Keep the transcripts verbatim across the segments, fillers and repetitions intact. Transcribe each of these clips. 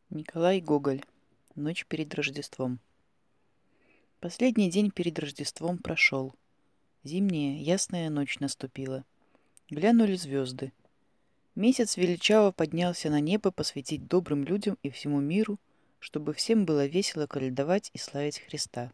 Николай Гоголь. Ночь перед Рождеством. Последний день перед Рождеством прошел. Зимняя, ясная ночь наступила. Глянули звезды. Месяц величаво поднялся на небо посвятить добрым людям и всему миру, чтобы всем было весело колядовать и славить Христа.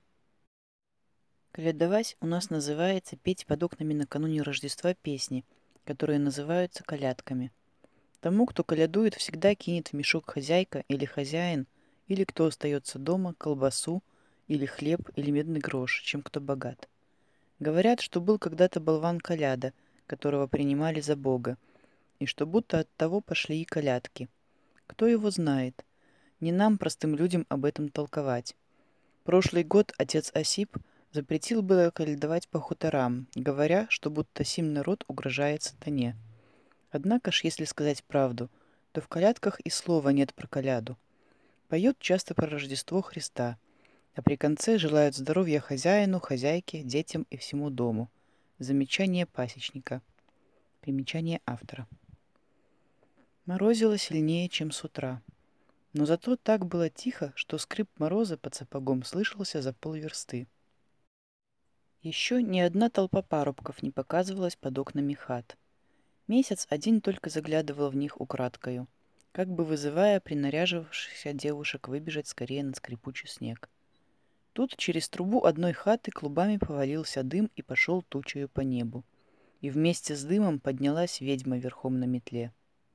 Колядовать у нас называется петь под окнами накануне Рождества песни, которые называются колядками. Тому, кто колядует, всегда кинет в мешок хозяйка или хозяин, или кто остается дома, колбасу, или хлеб, или медный грош, чем кто богат. Говорят, что был когда-то болван Коляда, которого принимали за Бога, и что будто от того пошли и колядки. Кто его знает? Не нам, простым людям, об этом толковать. Прошлый год отец Осип запретил было колядовать по хуторам, говоря, что будто сим народ угрожает сатане. Однако ж, если сказать правду, то в колядках и слова нет про коляду. Поют часто про Рождество Христа, а при конце желают здоровья хозяину, хозяйке, детям и всему дому. Замечание пасечника. Примечание автора. Морозило сильнее, чем с утра. Но зато так было тихо, что скрип мороза под сапогом слышался за полверсты. Еще ни одна толпа парубков не показывалась под окнами хат. Месяц один только заглядывал в них украдкою, как бы вызывая принаряжившихся девушек выбежать скорее на скрипучий снег. Тут через трубу одной хаты клубами повалился дым и пошел тучею по небу. И вместе с дымом поднялась ведьма верхом на метле.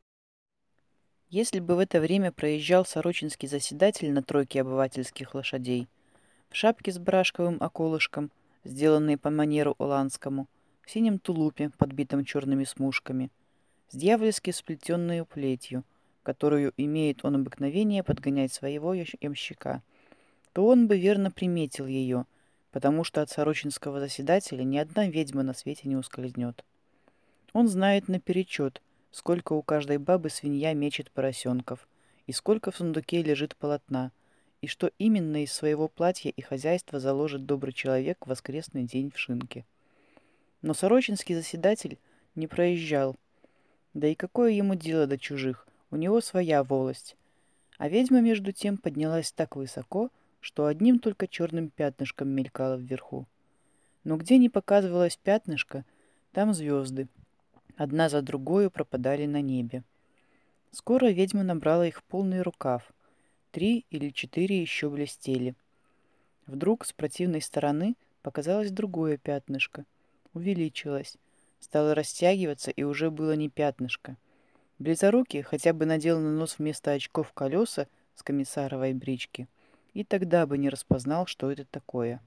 Если бы в это время проезжал сорочинский заседатель на тройке обывательских лошадей, в шапке с барашковым околышком, сделанной по манеру оландскому, в синем тулупе, подбитом черными смушками, с дьявольски сплетенную плетью, которую имеет он обыкновение подгонять своего ямщика, то он бы верно приметил ее, потому что от сорочинского заседателя ни одна ведьма на свете не ускользнет. Он знает наперечет, сколько у каждой бабы свинья мечет поросенков, и сколько в сундуке лежит полотна, и что именно из своего платья и хозяйства заложит добрый человек в воскресный день в шинке. Но сорочинский заседатель не проезжал. Да и какое ему дело до чужих? У него своя волость. А ведьма, между тем, поднялась так высоко, что одним только черным пятнышком мелькала вверху. Но где не показывалось пятнышко, там звезды. Одна за другою пропадали на небе. Скоро ведьма набрала их полный рукав. Три или четыре еще блестели. Вдруг с противной стороны показалось другое пятнышко. Увеличилось. Стало растягиваться, и уже было не пятнышко. Близорукий хотя бы надел на нос вместо очков колеса с комиссаровой брички, и тогда бы не распознал, что это такое.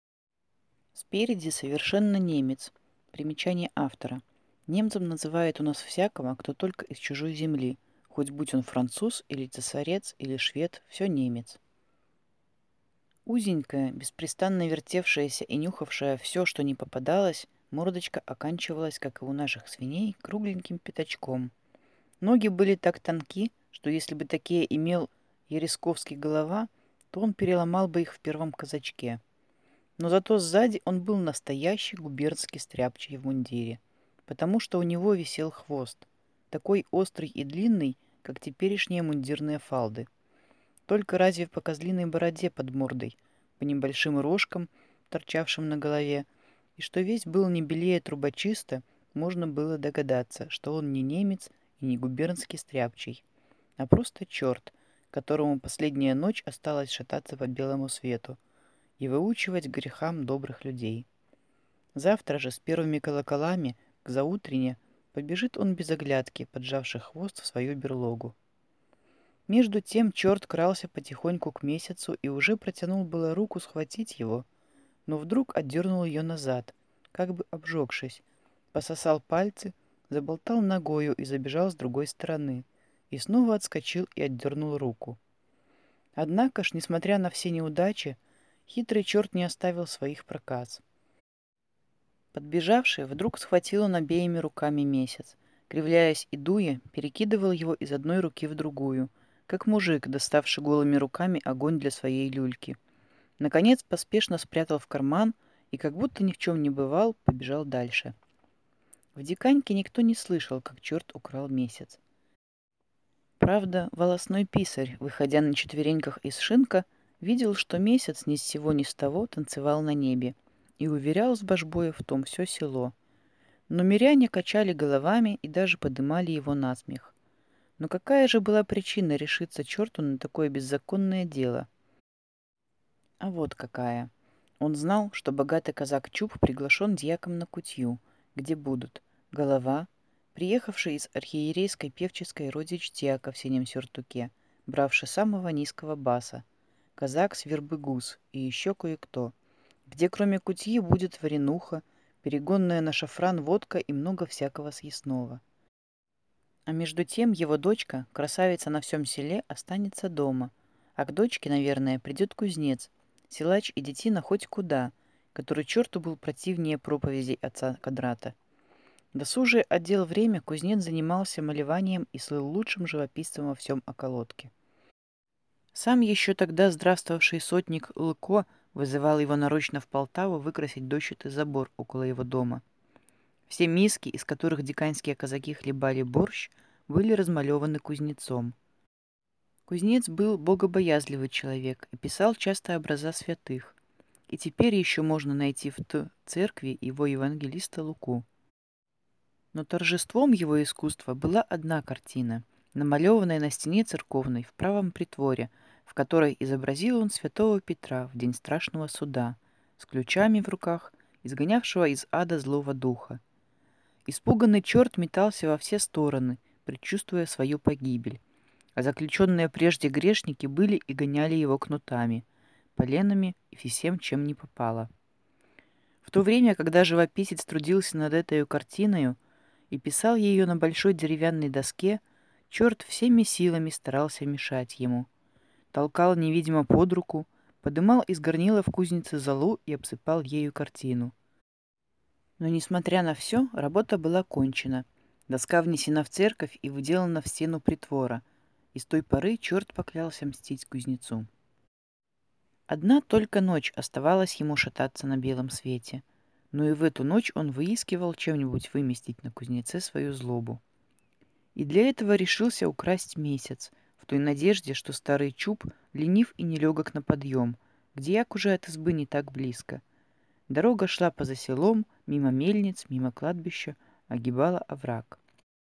Спереди совершенно немец. Примечание автора. Немцем называют у нас всякого, кто только из чужой земли, хоть будь он француз или цесарец или швед, все немец. Узенькая, беспрестанно вертевшаяся и нюхавшая все, что не попадалось, мордочка оканчивалась, как и у наших свиней, кругленьким пятачком. Ноги были так тонки, что если бы такие имел Ересковский голова, то он переломал бы их в первом казачке. Но зато сзади он был настоящий губернский стряпчий в мундире, потому что у него висел хвост, такой острый и длинный, как теперешние мундирные фалды. Только разве по козлиной бороде под мордой, по небольшим рожкам, торчавшим на голове, и что весь был не белее трубочиста, можно было догадаться, что он не немец и не губернский стряпчий, а просто черт, которому последняя ночь осталась шататься по белому свету и выучивать грехам добрых людей. Завтра же с первыми колоколами к заутрене побежит он без оглядки, поджавший хвост в свою берлогу. Между тем черт крался потихоньку к месяцу и уже протянул было руку схватить его, но вдруг отдернул ее назад, как бы обжегшись, пососал пальцы, заболтал ногою и забежал с другой стороны, и снова отскочил и отдернул руку. Однако ж, несмотря на все неудачи, хитрый черт не оставил своих проказ. Подбежавший вдруг схватил он обеими руками месяц, кривляясь и дуя, перекидывал его из одной руки в другую, как мужик, доставший голыми руками огонь для своей люльки. Наконец поспешно спрятал в карман и, как будто ни в чем не бывал, побежал дальше. В Диканьке никто не слышал, как черт украл месяц. Правда, волосной писарь, выходя на четвереньках из шинка, видел, что месяц ни с сего ни с того танцевал на небе и уверял с божбоя в том все село. Но миряне качали головами и даже подымали его на смех. Но какая же была причина решиться черту на такое беззаконное дело? А вот какая. Он знал, что богатый казак Чуб приглашен дьяком на кутью, где будут голова, приехавший из архиерейской певческой родич дьяка в синем сюртуке, бравший самого низкого баса, казак с вербы гус и еще кое-кто, где кроме кутьи будет варенуха, перегонная на шафран водка и много всякого съестного. А между тем его дочка, красавица на всем селе, останется дома, а к дочке, наверное, придет кузнец, силач и детина хоть куда, который черту был противнее проповедей отца Кадрата. Досужий отдел время кузнец занимался малеванием и слыл лучшим живописцем во всем околотке. Сам еще тогда здравствовавший сотник Лыко вызывал его нарочно в Полтаву выкрасить дощатый забор около его дома. Все миски, из которых диканьские казаки хлебали борщ, были размалеваны кузнецом. Кузнец был богобоязливый человек и писал часто образа святых. И теперь еще можно найти в Т церкви его евангелиста Луку. Но торжеством его искусства была одна картина, намалеванная на стене церковной в правом притворе, в которой изобразил он святого Петра в день страшного суда, с ключами в руках, изгонявшего из ада злого духа. Испуганный черт метался во все стороны, предчувствуя свою погибель, а заключенные прежде грешники были и гоняли его кнутами, поленами и всем, чем не попало. В то время, когда живописец трудился над этой картиною и писал ее на большой деревянной доске, черт всеми силами старался мешать ему. Толкал невидимо под руку, подымал из горнила в кузнице золу и обсыпал ею картину. Но, несмотря на все, работа была кончена. Доска внесена в церковь и выделана в стену притвора, и с той поры черт поклялся мстить кузнецу. Одна только ночь оставалась ему шататься на белом свете, но и в эту ночь он выискивал чем-нибудь выместить на кузнеце свою злобу. И для этого решился украсть месяц, в той надежде, что старый Чуб ленив и нелегок на подъем, где як уже от избы не так близко. Дорога шла поза селом, мимо мельниц, мимо кладбища, огибала овраг.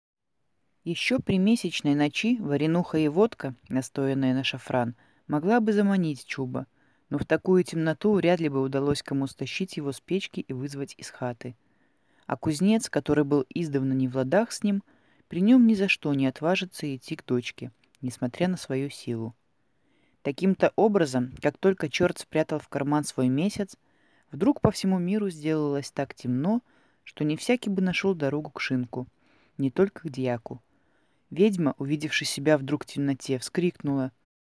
Еще при месячной ночи варенуха и водка, настоянная на шафран, могла бы заманить Чуба, но в такую темноту вряд ли бы удалось кому стащить его с печки и вызвать из хаты. А кузнец, который был издавна не в ладах с ним, при нем ни за что не отважится идти к дочке, несмотря на свою силу. Таким-то образом, как только черт спрятал в карман свой месяц, вдруг по всему миру сделалось так темно, что не всякий бы нашел дорогу к шинку, не только к дьяку. Ведьма, увидевши себя вдруг в темноте, вскрикнула.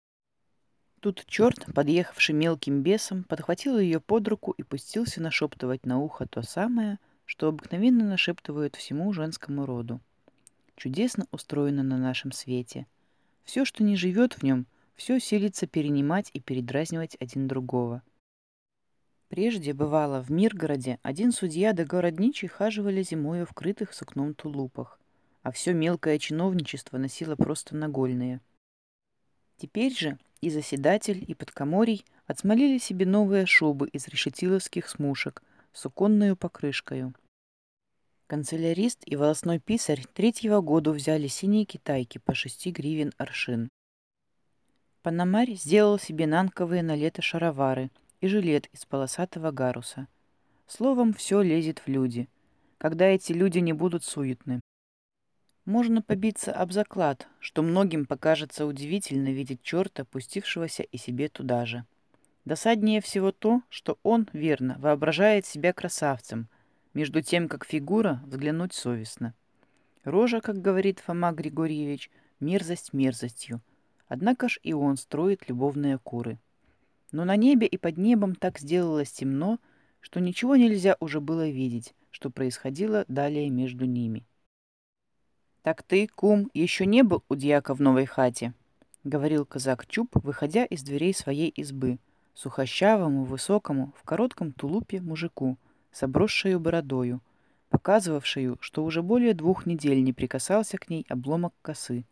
Тут черт, подъехавший мелким бесом, подхватил ее под руку и пустился нашептывать на ухо то самое, что обыкновенно нашептывают всему женскому роду. Чудесно устроено на нашем свете. Все, что не живет в нем, все силится перенимать и передразнивать один другого. Прежде, бывало, в Миргороде один судья да городничий хаживали зимою в крытых сукном тулупах, а все мелкое чиновничество носило просто нагольные. Теперь же и заседатель, и подкоморий отсмолили себе новые шубы из решетиловских смушек с суконною покрышкою. Канцелярист и волосной писарь третьего года взяли синие китайки по шести гривен аршин. Пономарь сделал себе нанковые на лето шаровары и жилет из полосатого гаруса. Словом, все лезет в люди, когда эти люди не будут суетны. Можно побиться об заклад, что многим покажется удивительно видеть черта, пустившегося и себе туда же. Досаднее всего то, что он, верно, воображает себя красавцем, между тем, как фигура взглянуть совестно. Рожа, как говорит Фома Григорьевич, мерзость мерзостью, однако ж и он строит любовные куры. Но на небе и под небом так сделалось темно, что ничего нельзя уже было видеть, что происходило далее между ними. «Так ты, кум, еще не был у дьяка в новой хате?» — говорил казак Чуб, выходя из дверей своей избы, сухощавому, высокому, в коротком тулупе мужику, с обросшею бородою, показывавшую, что уже более двух недель не прикасался к ней обломок косы,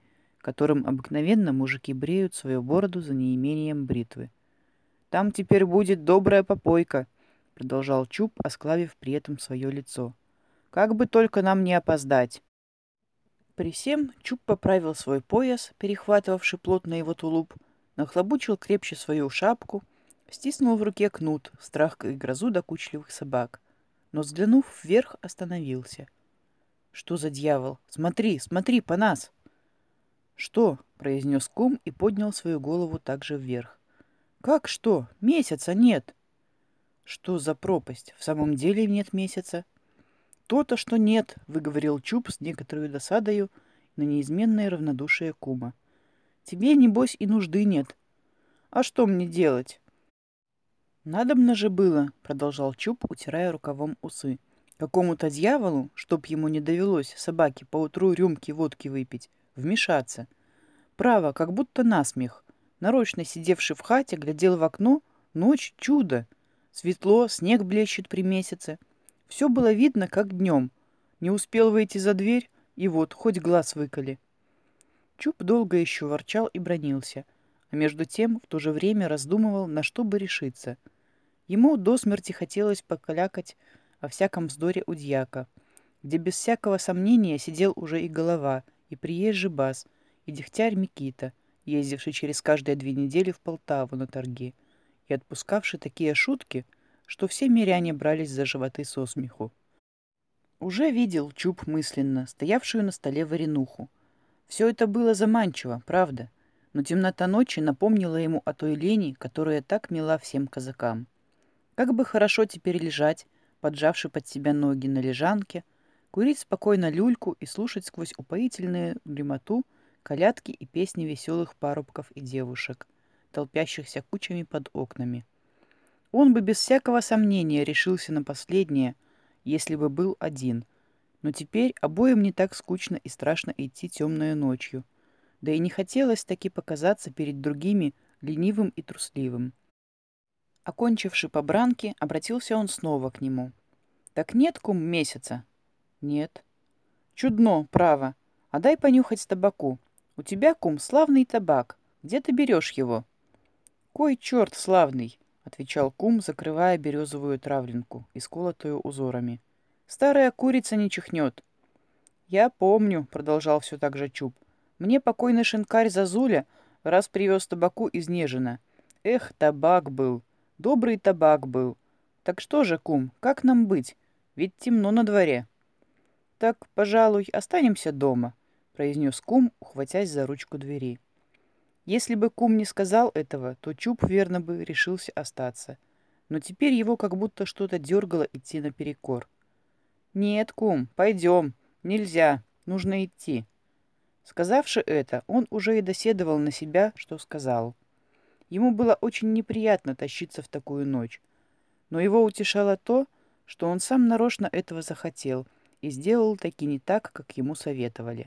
которым обыкновенно мужики бреют свою бороду за неимением бритвы. «Там теперь будет добрая попойка», — продолжал Чуб, осклавив при этом свое лицо. «Как бы только нам не опоздать». При всем Чуб поправил свой пояс, перехватывавший плотно его тулуп, нахлобучил крепче свою шапку, стиснул в руке кнут, страх и грозу докучливых собак, но, взглянув вверх, остановился. «Что за дьявол? Смотри, смотри, по нас!» «Что?» — произнес кум и поднял свою голову также вверх. «Как что? Месяца нет!» «Что за пропасть? В самом деле нет месяца?» «То-то, что нет», — выговорил Чуб с некоторой досадою на неизменное равнодушие кума. «Тебе, небось, и нужды нет. А что мне делать?» «Надобно же было», — продолжал Чуб, утирая рукавом усы, «какому-то дьяволу, чтоб ему не довелось собаке поутру рюмки водки выпить, вмешаться. Право, как будто насмех. Нарочно сидевший в хате, глядел в окно, ночь — чудо. Светло, снег блещет при месяце. Все было видно, как днем. Не успел выйти за дверь, и вот, хоть глаз выколи». Чуб долго еще ворчал и бранился, а между тем в то же время раздумывал, на что бы решиться. Ему до смерти хотелось покалякать о всяком вздоре у дьяка, где без всякого сомнения сидел уже и голова, и приезжий бас, и дегтярь Микита, ездивший через каждые две недели в Полтаву на торги, и отпускавший такие шутки, что все миряне брались за животы со смеху. Уже видел Чуб мысленно, стоявшую на столе варенуху. Все это было заманчиво, правда, но темнота ночи напомнила ему о той лени, которая так мила всем казакам. Как бы хорошо теперь лежать, поджавши под себя ноги на лежанке, курить спокойно люльку и слушать сквозь упоительную дремоту колядки и песни веселых парубков и девушек, толпящихся кучами под окнами. Он бы без всякого сомнения решился на последнее, если бы был один, но теперь обоим не так скучно и страшно идти темную ночью, да и не хотелось таки показаться перед другими ленивым и трусливым. Окончивши побранки, обратился он снова к нему. «Так нет, кум, месяца?» «Нет». «Чудно, право. А дай понюхать табаку. У тебя, кум, славный табак. Где ты берешь его?» «Кой черт славный!» — отвечал кум, закрывая березовую травленку, исколотую узорами. «Старая курица не чихнет». «Я помню», — продолжал все так же Чуб. «Мне покойный шинкарь Зазуля раз привез табаку из Нежина. Эх, табак был. Добрый табак был. Так что же, кум, как нам быть? Ведь темно на дворе». «Так, пожалуй, останемся дома», — произнес кум, ухватясь за ручку двери. Если бы кум не сказал этого, то Чуб верно бы решился остаться. Но теперь его как будто что-то дергало идти наперекор. «Нет, кум, пойдем. Нельзя. Нужно идти». Сказавши это, он уже и доседовал на себя, что сказал. Ему было очень неприятно тащиться в такую ночь. Но его утешало то, что он сам нарочно этого захотел и сделал таки не так, как ему советовали.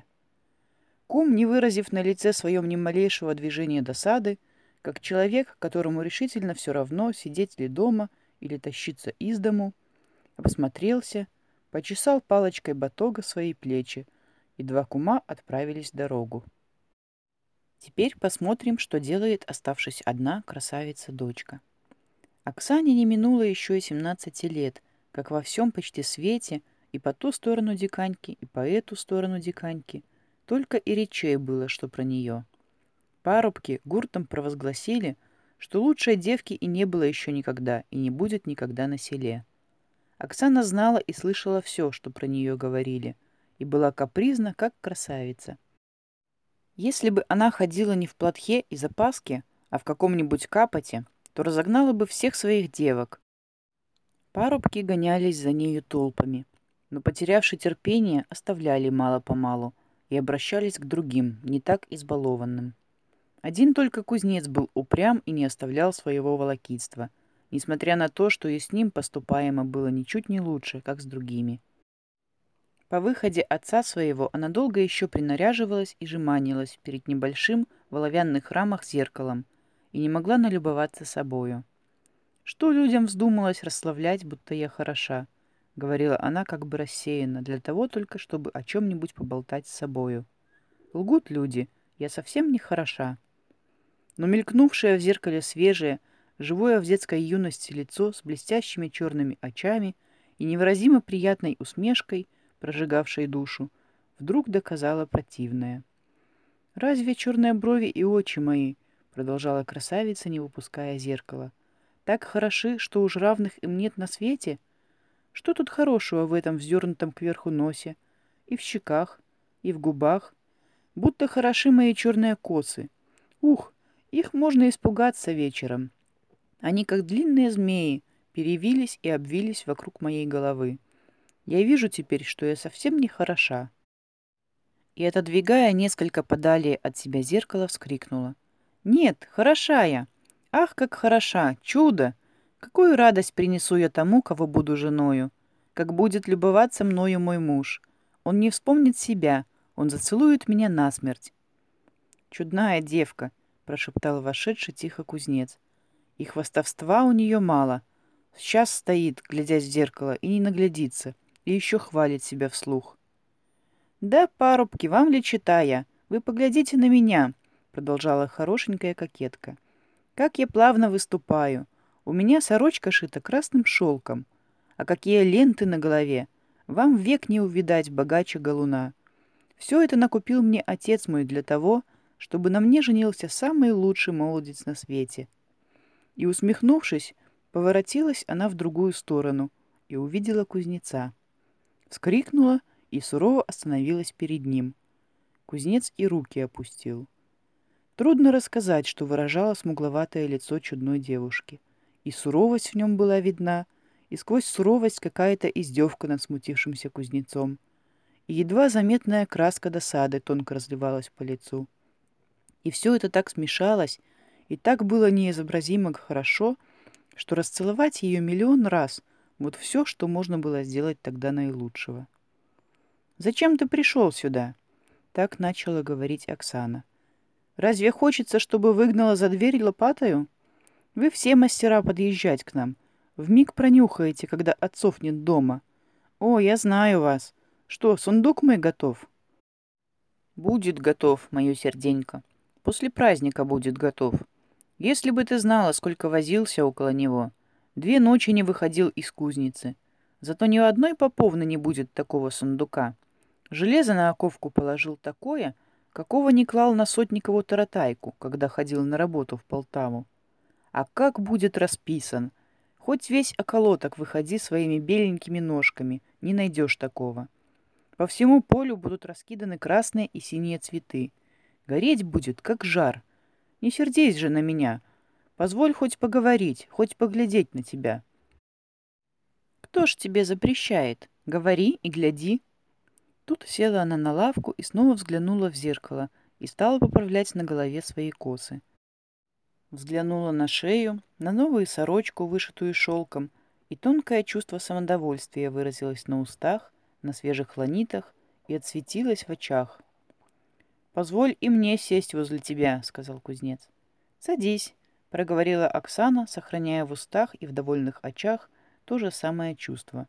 Кум, не выразив на лице своем ни малейшего движения досады, как человек, которому решительно все равно, сидеть ли дома или тащиться из дому, обсмотрелся, почесал палочкой батога свои плечи, и два кума отправились в дорогу. Теперь посмотрим, что делает, оставшись одна, красавица-дочка. Оксане не минуло еще и семнадцати лет, как во всем почти свете, и по ту сторону диканьки, и по эту сторону диканьки, только и речей было, что про нее. Парубки гуртом провозгласили, что лучшей девки и не было еще никогда, и не будет никогда на селе. Оксана знала и слышала все, что про нее говорили, и была капризна, как красавица. Если бы она ходила не в платье и запаске, а в каком-нибудь капоте, то разогнала бы всех своих девок. Парубки гонялись за нею толпами, но, потерявши терпение, оставляли мало-помалу и обращались к другим, не так избалованным. Один только кузнец был упрям и не оставлял своего волокитства, несмотря на то, что и с ним поступаемо было ничуть не лучше, как с другими. По выходе отца своего она долго еще принаряживалась и жеманилась перед небольшим в оловянных рамах зеркалом и не могла налюбоваться собою. «Что людям вздумалось расславлять, будто я хороша?» — говорила она как бы рассеянно, для того только, чтобы о чем-нибудь поболтать с собою. «Лгут люди, Я совсем не хороша. Но мелькнувшее в зеркале свежее, живое в детской юности лицо с блестящими черными очами и невыразимо приятной усмешкой, прожигавшей душу, вдруг доказало противное. «Разве черные брови и очи мои, — продолжала красавица, не выпуская зеркала, — так хороши, что уж равных им нет на свете? Что тут хорошего в этом вздернутом кверху носе, и в щеках, и в губах? Будто хороши мои черные косы. Ух, их можно испугаться вечером. Они, как длинные змеи, перевились и обвились вокруг моей головы. Я вижу теперь, что я совсем не хороша». И, отодвигая несколько подали от себя зеркало, вскрикнула: «Нет, хороша я! Ах, как хороша! Чудо! Какую радость принесу я тому, кого буду женою! Как будет любоваться мною мой муж! Он не вспомнит себя, он зацелует меня насмерть!» «Чудная девка!» — прошептал вошедший тихо кузнец. «И хвастовства у нее мало. Сейчас стоит, глядясь в зеркало, и не наглядится, и еще хвалит себя вслух». «Да, парубки, вам ли читая? Вы поглядите на меня!» — продолжала хорошенькая кокетка. «Как я плавно выступаю! У меня сорочка шита красным шелком. А какие ленты на голове! Вам век не увидать богаче галуна. Все это накупил мне отец мой для того, чтобы на мне женился самый лучший молодец на свете». И, усмехнувшись, поворотилась она в другую сторону и увидела кузнеца. Вскрикнула и сурово остановилась перед ним. Кузнец и руки опустил. Трудно рассказать, что выражало смугловатое лицо чудной девушки. И суровость в нем была видна, и сквозь суровость какая-то издевка над смутившимся кузнецом. И едва заметная краска досады тонко разливалась по лицу. И все это так смешалось, и так было неизобразимо хорошо, что расцеловать ее миллион раз — вот все, что можно было сделать тогда наилучшего. «Зачем ты пришел сюда?» — так начала говорить Оксана. «Разве хочется, чтобы выгнала за дверь лопатою? Вы все мастера подъезжать к нам. Вмиг пронюхаете, когда отцов нет дома. О, я знаю вас. Что, сундук мой готов?» «Будет готов, мое серденько. После праздника будет готов. Если бы ты знала, сколько возился около него. Две ночи не выходил из кузницы. Зато ни у одной поповны не будет такого сундука. Железо на оковку положил такое, какого не клал на сотникову таратайку, когда ходил на работу в Полтаву. А как будет расписан! Хоть весь околоток выходи своими беленькими ножками, не найдешь такого. По всему полю будут раскиданы красные и синие цветы. Гореть будет, как жар. Не сердись же на меня. Позволь хоть поговорить, хоть поглядеть на тебя. Кто ж тебе запрещает? Говори и гляди. Тут села она на лавку и снова взглянула в зеркало и стала поправлять на голове свои косы. Взглянула на шею, на новую сорочку, вышитую шелком, и тонкое чувство самодовольствия выразилось на устах, на свежих ланитах и отсветилось в очах. «Позволь и мне сесть возле тебя», — сказал кузнец. «Садись», — проговорила Оксана, сохраняя в устах и в довольных очах то же самое чувство.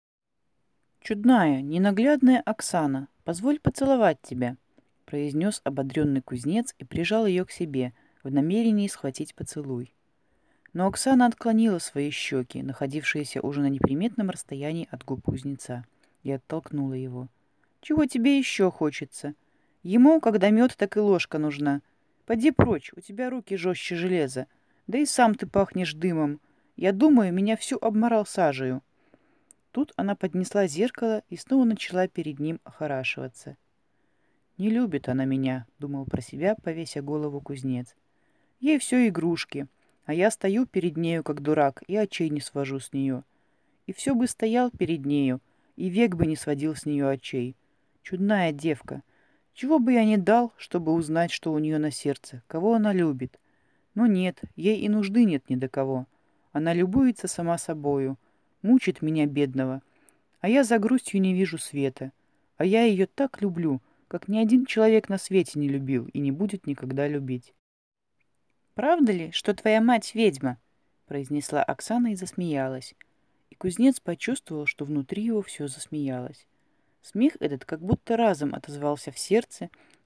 «Чудная, ненаглядная Оксана, позволь поцеловать тебя», — произнес ободренный кузнец и прижал ее к себе в намерении схватить поцелуй. Но Оксана отклонила свои щеки, находившиеся уже на неприметном расстоянии от губ кузнеца, и оттолкнула его. «Чего тебе еще хочется? Ему, когда мед, так и ложка нужна. Поди прочь, у тебя руки жестче железа. Да и сам ты пахнешь дымом. Я думаю, меня всю обморал сажею». Тут она поднесла зеркало и снова начала перед ним охорашиваться. «Не любит она меня», — думал про себя, повеся голову кузнец. «Ей все игрушки, а я стою перед нею, как дурак, и очей не свожу с нее. И все бы стоял перед нею, и век бы не сводил с нее очей. Чудная девка. Чего бы я ни дал, чтобы узнать, что у нее на сердце, кого она любит. Но нет, ей и нужды нет ни до кого. Она любуется сама собою, мучит меня, бедного. А я за грустью не вижу света. А я ее так люблю, как ни один человек на свете не любил и не будет никогда любить». «Правда ли, что твоя мать ведьма?» — произнесла Оксана и засмеялась. И кузнец почувствовал, что внутри его все засмеялось. Смех этот как будто разом отозвался в сердце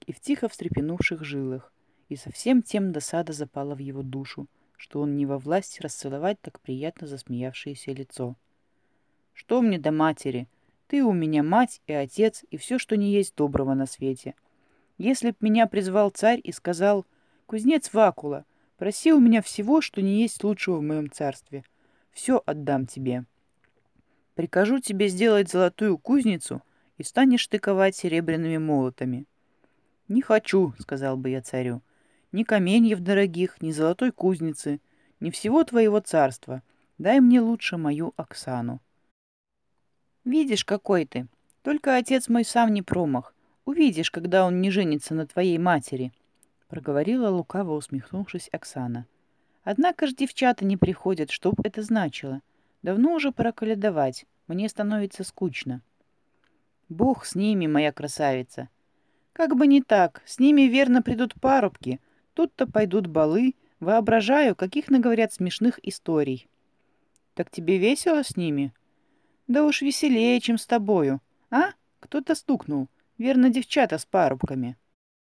и в тихо встрепенувших жилах, и совсем тем досада запала в его душу, что он не во власти расцеловать так приятно засмеявшееся лицо. «Что мне до матери? Ты у меня мать и отец, и все, что не есть доброго на свете. Если б меня призвал царь и сказал: «Кузнец Вакула, проси у меня всего, что не есть лучшего в моем царстве, все отдам тебе. Прикажу тебе сделать золотую кузницу, и станешь ты ковать серебряными молотами». «Не хочу», — сказал бы я царю, — «ни каменьев дорогих, ни золотой кузницы, ни всего твоего царства. Дай мне лучше мою Оксану». «Видишь, какой ты. Только отец мой сам не промах. Увидишь, когда он не женится на твоей матери», — проговорила, лукаво усмехнувшись, Оксана. «Однако ж девчата не приходят, что б это значило. Давно уже пора колядовать. Мне становится скучно». «Бог с ними, моя красавица. Как бы не так, с ними верно придут парубки. Тут-то пойдут балы. Воображаю, каких наговорят смешных историй». «Так тебе весело с ними?» «Да уж веселее, чем с тобою. А? Кто-то стукнул. Верно, девчата с парубками».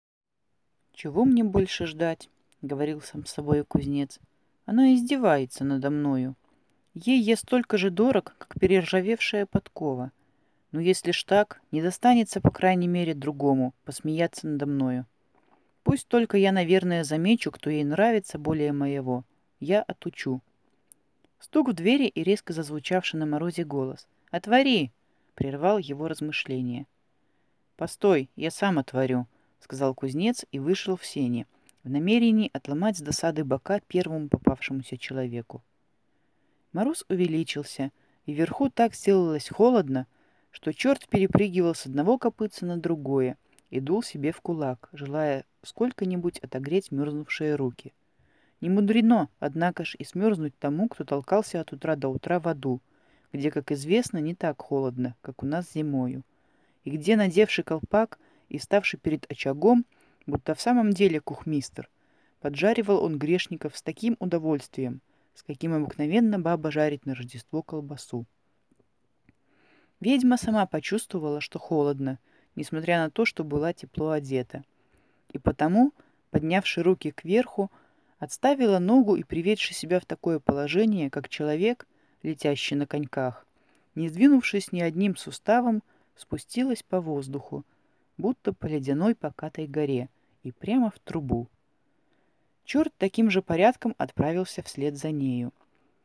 «Чего мне больше ждать?» — говорил сам с собой кузнец. «Она издевается надо мною. Ей я столько же дорог, как перержавевшая подкова. Но если ж так, не достанется, по крайней мере, другому посмеяться надо мною. Пусть только я, наверное, замечу, кто ей нравится более моего. Я отучу». Стук в двери и резко зазвучавший на морозе голос. «Отвори!» — прервал его размышления. «Постой, я сам отворю», — сказал кузнец и вышел в сени, в намерении отломать с досады бока первому попавшемуся человеку. Мороз увеличился, и вверху так сделалось холодно, что черт перепрыгивал с одного копытца на другое и дул себе в кулак, желая сколько-нибудь отогреть мерзнувшие руки. Не мудрено, однако ж, и смерзнуть тому, кто толкался от утра до утра в аду, где, как известно, не так холодно, как у нас зимою, и где, надевший колпак и ставший перед очагом, будто в самом деле кухмистр, поджаривал он грешников с таким удовольствием, с каким обыкновенно баба жарит на Рождество колбасу. Ведьма сама почувствовала, что холодно, несмотря на то, что была тепло одета, и потому, поднявши руки кверху, отставила ногу и, приведши себя в такое положение, как человек, летящий на коньках, не сдвинувшись ни одним суставом, спустилась по воздуху, будто по ледяной покатой горе, и прямо в трубу. Черт таким же порядком отправился вслед за нею.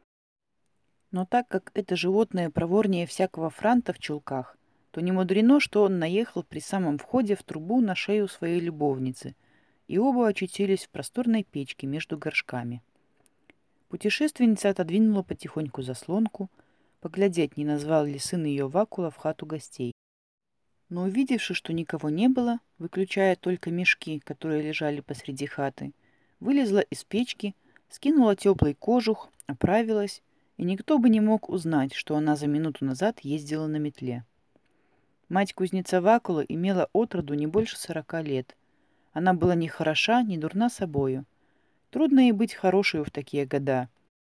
Но так как это животное проворнее всякого франта в чулках, то не мудрено, что он наехал при самом входе в трубу на шею своей любовницы, и оба очутились в просторной печке между горшками. Путешественница отодвинула потихоньку заслонку, поглядеть, не назвал ли сын ее Вакула в хату гостей. Но увидевши, что никого не было, выключая только мешки, которые лежали посреди хаты, вылезла из печки, скинула теплый кожух, оправилась, и никто бы не мог узнать, что она за минуту назад ездила на метле. Мать кузнеца Вакула имела отроду не больше сорока лет. Она была ни хороша, ни дурна собою. Трудно ей быть хорошей в такие года.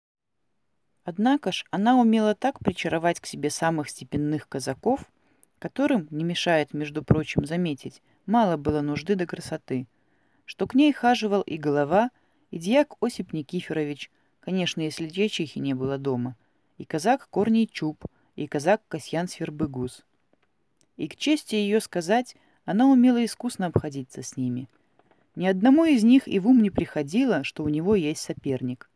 Однако ж она умела так причаровать к себе самых степенных казаков, которым, не мешает, между прочим, заметить, мало было нужды до красоты, что к ней хаживал и голова, и дьяк Осип Никифорович, конечно, если дьячихи не было дома, и казак Корней Чуб, и казак Касьян Свербыгус. И к чести ее сказать, она умела искусно обходиться с ними. Ни одному из них и в ум не приходило, что у него есть соперник.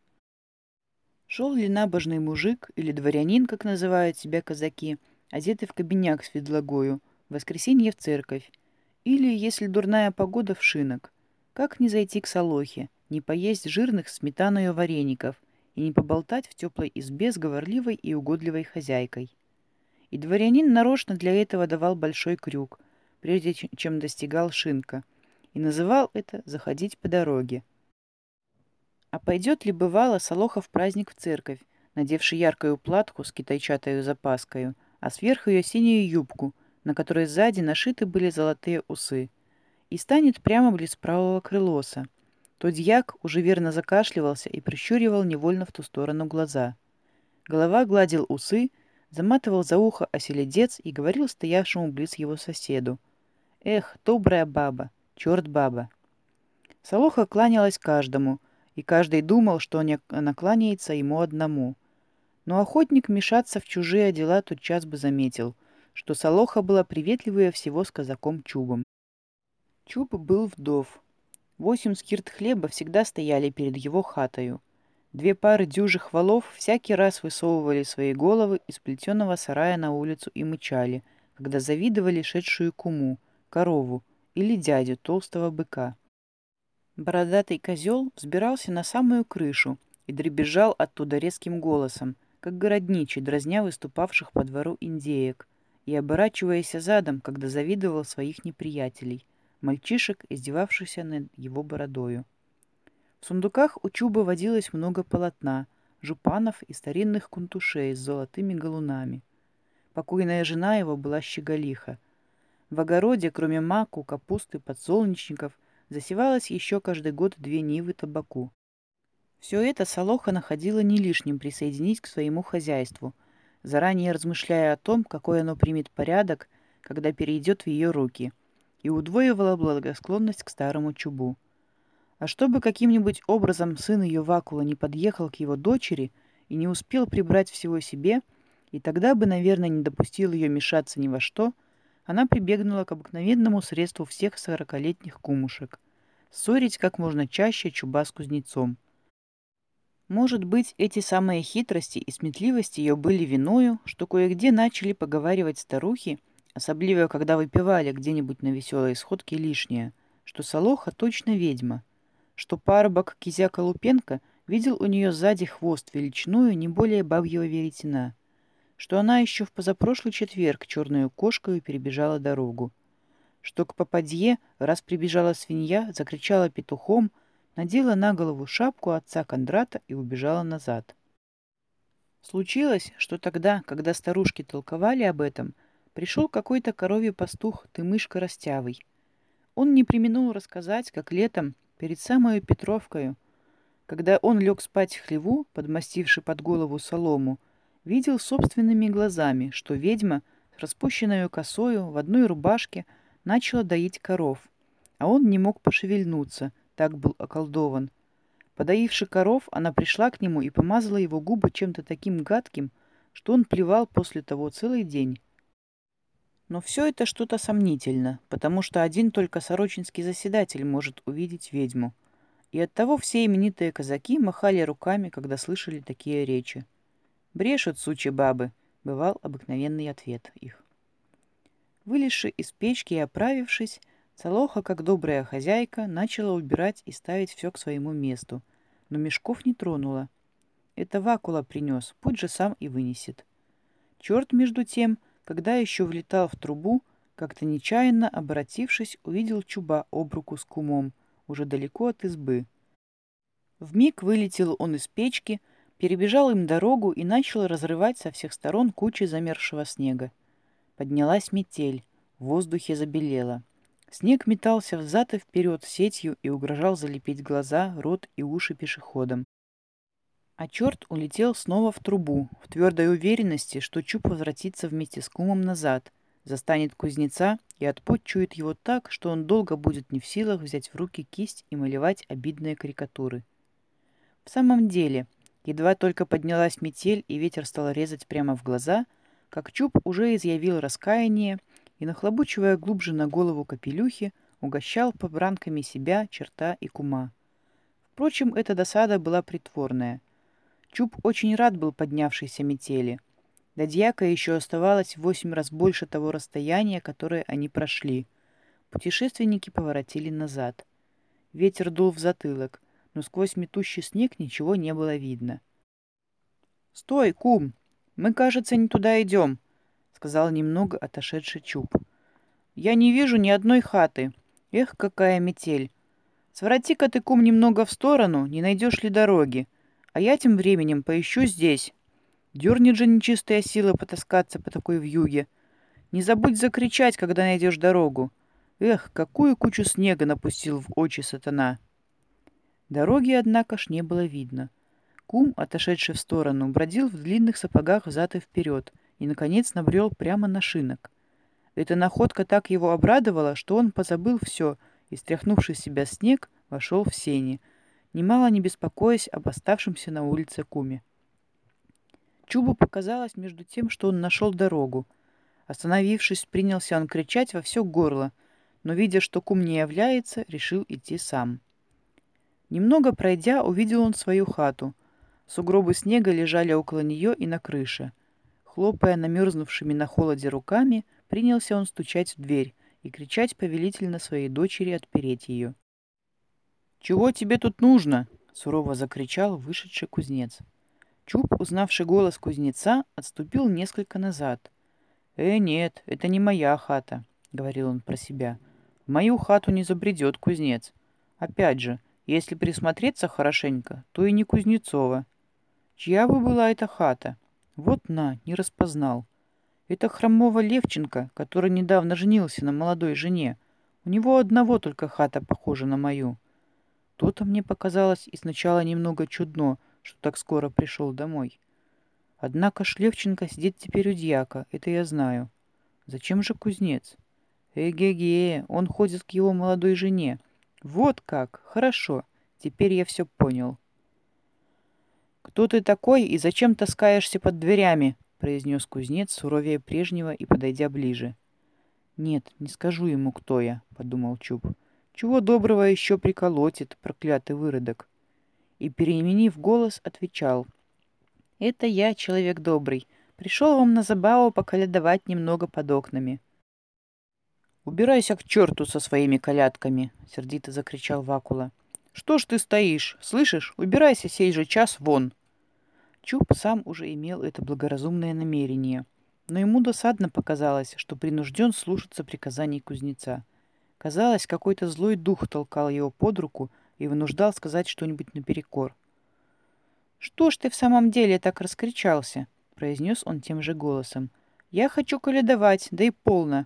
Шел ли набожный мужик или дворянин, как называют себя казаки, одетый в кабеняк с ведлагою, в воскресенье в церковь, или, если дурная погода, в шинок, как не зайти к Солохе, не поесть жирных сметаною вареников и не поболтать в теплой избе с говорливой и угодливой хозяйкой. И дворянин нарочно для этого давал большой крюк, прежде чем достигал шинка, и называл это «заходить по дороге». А пойдет ли, бывало, Солоха в праздник в церковь, надевший яркую платку с китайчатою запаскою, а сверху ее синюю юбку, на которой сзади нашиты были золотые усы, и станет прямо близ правого крылоса, то дьяк уже верно закашливался и прищуривал невольно в ту сторону глаза. Голова гладил усы, заматывал за ухо оселедец и говорил стоявшему близ его соседу: «Эх, добрая баба, Черт баба. Солоха кланялась каждому, и каждый думал, что не- она кланяется ему одному. Но охотник мешаться в чужие дела тотчас бы заметил, что Солоха была приветливее всего с казаком Чубом. Чуб был вдов. Восемь скирт хлеба всегда стояли перед его хатою. Две пары дюжих валов всякий раз высовывали свои головы из плетеного сарая на улицу и мычали, когда завидовали шедшую куму, корову или дядю толстого быка. Бородатый козел взбирался на самую крышу и дребезжал оттуда резким голосом, как городничий, дразня выступавших по двору индеек, и оборачиваясь задом, когда завидовал своих неприятелей, мальчишек, издевавшихся над его бородою. В сундуках у Чуба водилось много полотна, жупанов и старинных кунтушей с золотыми галунами. Покойная жена его была щеголиха. В огороде, кроме маку, капусты, подсолнечников, засевалось еще каждый год две нивы табаку. Все это Солоха находила не лишним присоединить к своему хозяйству, заранее размышляя о том, какой оно примет порядок, когда перейдет в ее руки, и удвоивала благосклонность к старому Чубу. А чтобы каким-нибудь образом сын ее Вакула не подъехал к его дочери и не успел прибрать всего себе, и тогда бы, наверное, не допустил ее мешаться ни во что, она прибегнула к обыкновенному средству всех сорокалетних кумушек — ссорить как можно чаще Чуба с кузнецом. Может быть, эти самые хитрости и сметливости ее были виною, что кое-где начали поговаривать старухи, особливо когда выпивали где-нибудь на веселой сходке лишнее, что Солоха точно ведьма, что парубок Кизяка Лупенко видел у нее сзади хвост величную не более бабьего веретена, что она еще в позапрошлый четверг черную кошкою перебежала дорогу, что к попадье, раз прибежала свинья, закричала петухом, надела на голову шапку отца Кондрата и убежала назад. Случилось, что тогда, когда старушки толковали об этом, пришел какой-то коровий пастух Тымышка Растявый. Он не преминул рассказать, как летом, перед самою Петровкою, когда он лег спать в хлеву, подмастивши под голову солому, видел собственными глазами, что ведьма с распущенной косою в одной рубашке начала доить коров, а он не мог пошевельнуться, так был околдован. Подоивши коров, она пришла к нему и помазала его губы чем-то таким гадким, что он плевал после того целый день. Но все это что-то сомнительно, потому что один только сорочинский заседатель может увидеть ведьму. И оттого все именитые казаки махали руками, когда слышали такие речи. «Брешут, сучьи бабы», — бывал обыкновенный ответ их. Вылезши из печки и оправившись, Солоха, как добрая хозяйка, начала убирать и ставить все к своему месту, но мешков не тронула. Это Вакула принес, пусть же сам и вынесет. Черт, между тем, когда еще влетал в трубу, как-то нечаянно, обратившись, увидел Чуба об руку с кумом, уже далеко от избы. Вмиг вылетел он из печки, перебежал им дорогу и начал разрывать со всех сторон кучи замерзшего снега. Поднялась метель, в воздухе забелело. Снег метался взад и вперед сетью и угрожал залепить глаза, рот и уши пешеходам. А черт улетел снова в трубу, в твердой уверенности, что Чуб возвратится вместе с кумом назад, застанет кузнеца и отпотчует его так, что он долго будет не в силах взять в руки кисть и малевать обидные карикатуры. В самом деле, едва только поднялась метель и ветер стал резать прямо в глаза, как Чуб уже изъявил раскаяние и, нахлобучивая глубже на голову капелюхи, угощал побранками себя, черта и кума. Впрочем, эта досада была притворная. Чуб очень рад был поднявшейся метели. До дьяка еще оставалось в восемь раз больше того расстояния, которое они прошли. Путешественники поворотили назад. Ветер дул в затылок, но сквозь метущий снег ничего не было видно. «Стой, кум! Мы, кажется, не туда идем», — сказал немного отошедший Чуб. «Я не вижу ни одной хаты. Эх, какая метель! Свороти-ка ты, кум, немного в сторону, не найдешь ли дороги, а я тем временем поищу здесь. Дернет же нечистая сила потаскаться по такой вьюге. Не забудь закричать, когда найдешь дорогу. Эх, какую кучу снега напустил в очи сатана!» Дороги, однако ж, не было видно. Кум, отошедший в сторону, бродил в длинных сапогах взад и вперед и, наконец, набрел прямо на шинок. Эта находка так его обрадовала, что он позабыл все и, стряхнувший с себя снег, вошел в сени, немало не беспокоясь об оставшемся на улице куме. Чубу показалось между тем, что он нашел дорогу. Остановившись, принялся он кричать во все горло, но, видя, что кум не является, решил идти сам. Немного пройдя, увидел он свою хату. Сугробы снега лежали около нее и на крыше. Хлопая намерзнувшими на холоде руками, принялся он стучать в дверь и кричать повелительно своей дочери отпереть ее. «Чего тебе тут нужно?» — сурово закричал вышедший кузнец. Чуб, узнавший голос кузнеца, отступил несколько назад. «Э, нет, это не моя хата», — говорил он про себя. «В мою хату не забредет кузнец. Опять же, если присмотреться хорошенько, то и не Кузнецова. Чья бы была эта хата? Вот на, не распознал. Это хромого Левченко, который недавно женился на молодой жене. У него одного только хата похожа на мою. То-то мне показалось и сначала немного чудно, что так скоро пришел домой. Однако Шлевченко сидит теперь у дьяка, это я знаю. Зачем же кузнец? Эге-ге, он ходит к его молодой жене. Вот как, хорошо, теперь я все понял. «Кто ты такой и зачем таскаешься под дверями?» — произнес кузнец суровее прежнего и подойдя ближе. «Нет, не скажу ему, кто я», — подумал Чуб. «Чего доброго еще приколотит, проклятый выродок». И, переменив голос, отвечал. «Это я, человек добрый. Пришел вам на забаву поколядовать немного под окнами». «Убирайся к черту со своими колядками!» — сердито закричал Вакула. «Что ж ты стоишь? Слышишь? Убирайся сей же час вон!» Чуб сам уже имел это благоразумное намерение, но ему досадно показалось, что принужден слушаться приказаний кузнеца. Казалось, какой-то злой дух толкал его под руку и вынуждал сказать что-нибудь наперекор. «Что ж ты в самом деле так раскричался?» — произнес он тем же голосом. «Я хочу колядовать, да и полно».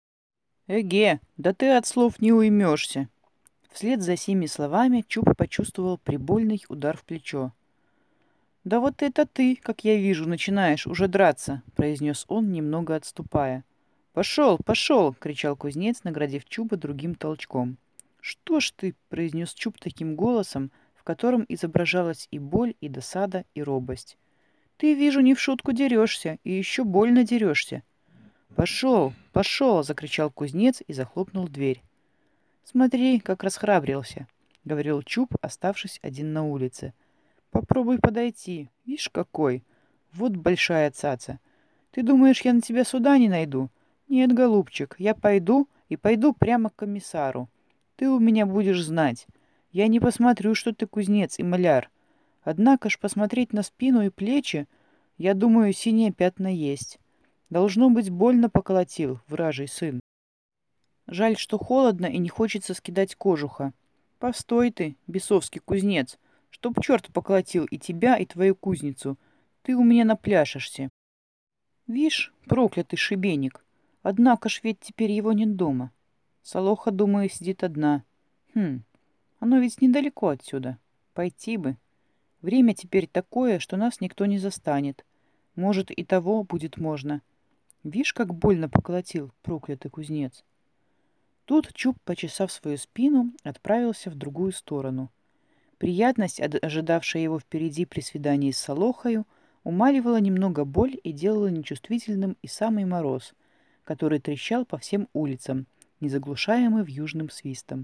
«Эге, да ты от слов не уймешься!» Вслед за сими словами Чуб почувствовал прибольный удар в плечо. «Да вот это ты, как я вижу, начинаешь уже драться», — произнес он, немного отступая. «Пошел, пошел!» — кричал кузнец, наградив Чуба другим толчком. «Что ж ты?» — произнес Чуб таким голосом, в котором изображалась и боль, и досада, и робость. «Ты, вижу, не в шутку дерешься, и еще больно дерешься». «Пошел, пошел!» — закричал кузнец и захлопнул дверь. «Смотри, как расхрабрился», — говорил Чуб, оставшись один на улице. «Попробуй подойти. Вишь, какой! Вот большая цаца. Ты думаешь, я на тебя суда не найду? Нет, голубчик, я пойду и пойду прямо к комиссару. Ты у меня будешь знать. Я не посмотрю, что ты кузнец и маляр. Однако ж посмотреть на спину и плечи, я думаю, синие пятна есть. Должно быть, больно поколотил, вражий сын. Жаль, что холодно и не хочется скидать кожуха. Постой ты, бесовский кузнец, чтоб черт поколотил и тебя, и твою кузницу. Ты у меня напляшешься. Вишь, проклятый шибеник. Однако ж ведь теперь его нет дома. Солоха, думаю, сидит одна. Хм, оно ведь недалеко отсюда. Пойти бы. Время теперь такое, что нас никто не застанет. Может, и того будет можно. Вишь, как больно поколотил проклятый кузнец. Тут Чуб, почесав свою спину, отправился в другую сторону. Приятность, ожидавшая его впереди при свидании с Солохою, умаливала немного боль и делала нечувствительным и самый мороз, который трещал по всем улицам, незаглушаемый вьюжным свистом.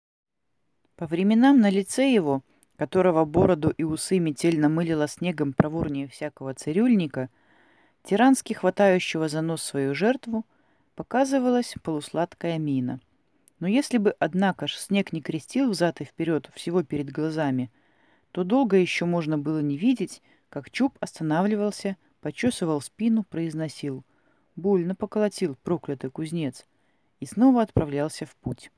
По временам на лице его, которого бороду и усы метель намылила снегом проворнее всякого цирюльника, тирански хватающего за нос свою жертву, показывалась полусладкая мина. Но если бы, однако ж, снег не крестил взад и вперед всего перед глазами, то долго еще можно было не видеть, как Чуб останавливался, почесывал спину, произносил «Больно поколотил проклятый кузнец» и снова отправлялся в путь.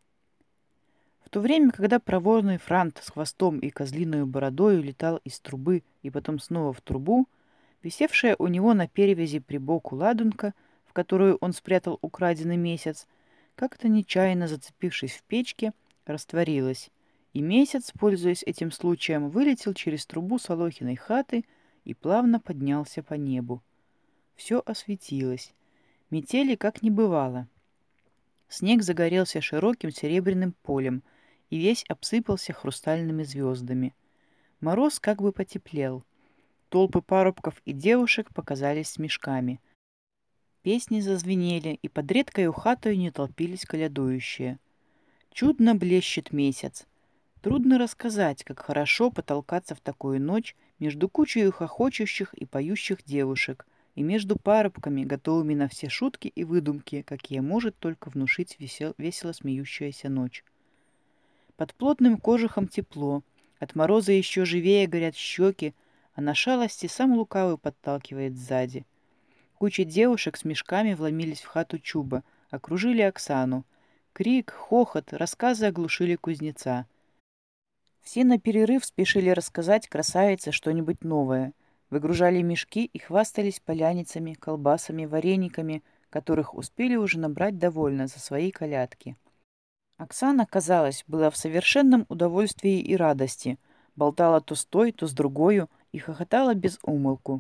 В то время, когда проворный франт с хвостом и козлиной бородою летал из трубы и потом снова в трубу, висевшая у него на перевязи при боку ладунка, в которую он спрятал украденный месяц, как-то нечаянно зацепившись в печке, растворилась, и месяц, пользуясь этим случаем, вылетел через трубу Солохиной хаты и плавно поднялся по небу. Все осветилось. Метели как не бывало. Снег загорелся широким серебряным полем и весь обсыпался хрустальными звездами. Мороз как бы потеплел. Толпы парубков и девушек показались с мешками. Песни зазвенели, и под редкою хатою не толпились колядующие. Чудно блещет месяц. Трудно рассказать, как хорошо потолкаться в такую ночь между кучей хохочущих и поющих девушек, и между парубками, готовыми на все шутки и выдумки, какие может только внушить весел, весело смеющаяся ночь. Под плотным кожухом тепло, от мороза еще живее горят щеки, а на шалости сам лукавый подталкивает сзади. Куча девушек с мешками вломились в хату Чуба, окружили Оксану. Крик, хохот, рассказы оглушили кузнеца. Все на перерыв спешили рассказать красавице что-нибудь новое. Выгружали мешки и хвастались поляницами, колбасами, варениками, которых успели уже набрать довольно за свои колядки. Оксана, казалось, была в совершенном удовольствии и радости, болтала то с той, то с другою и хохотала без умолку.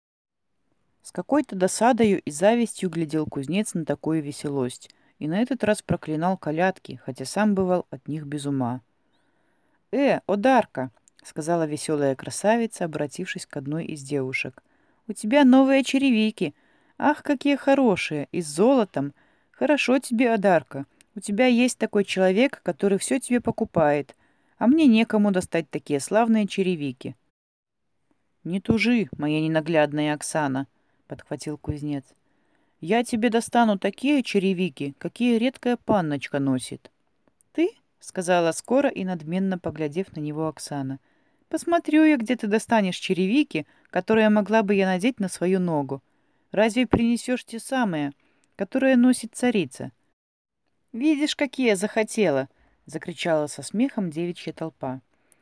С какой-то досадою и завистью глядел кузнец на такую веселость и на этот раз проклинал колядки, хотя сам бывал от них без ума. «Э, Одарка!» — сказала веселая красавица, обратившись к одной из девушек. «У тебя новые черевики! Ах, какие хорошие! И с золотом! Хорошо тебе, Одарка! У тебя есть такой человек, который все тебе покупает, а мне некому достать такие славные черевики». «Не тужи, моя ненаглядная Оксана!» — подхватил кузнец. «Я тебе достану такие черевики, какие редкая панночка носит». «Ты?» — сказала скоро и надменно поглядев на него Оксана. «Посмотрю я, где ты достанешь черевики, которые могла бы я надеть на свою ногу. Разве принесешь те самые, которые носит царица?» «Видишь, какие я захотела!» — закричала со смехом девичья толпа.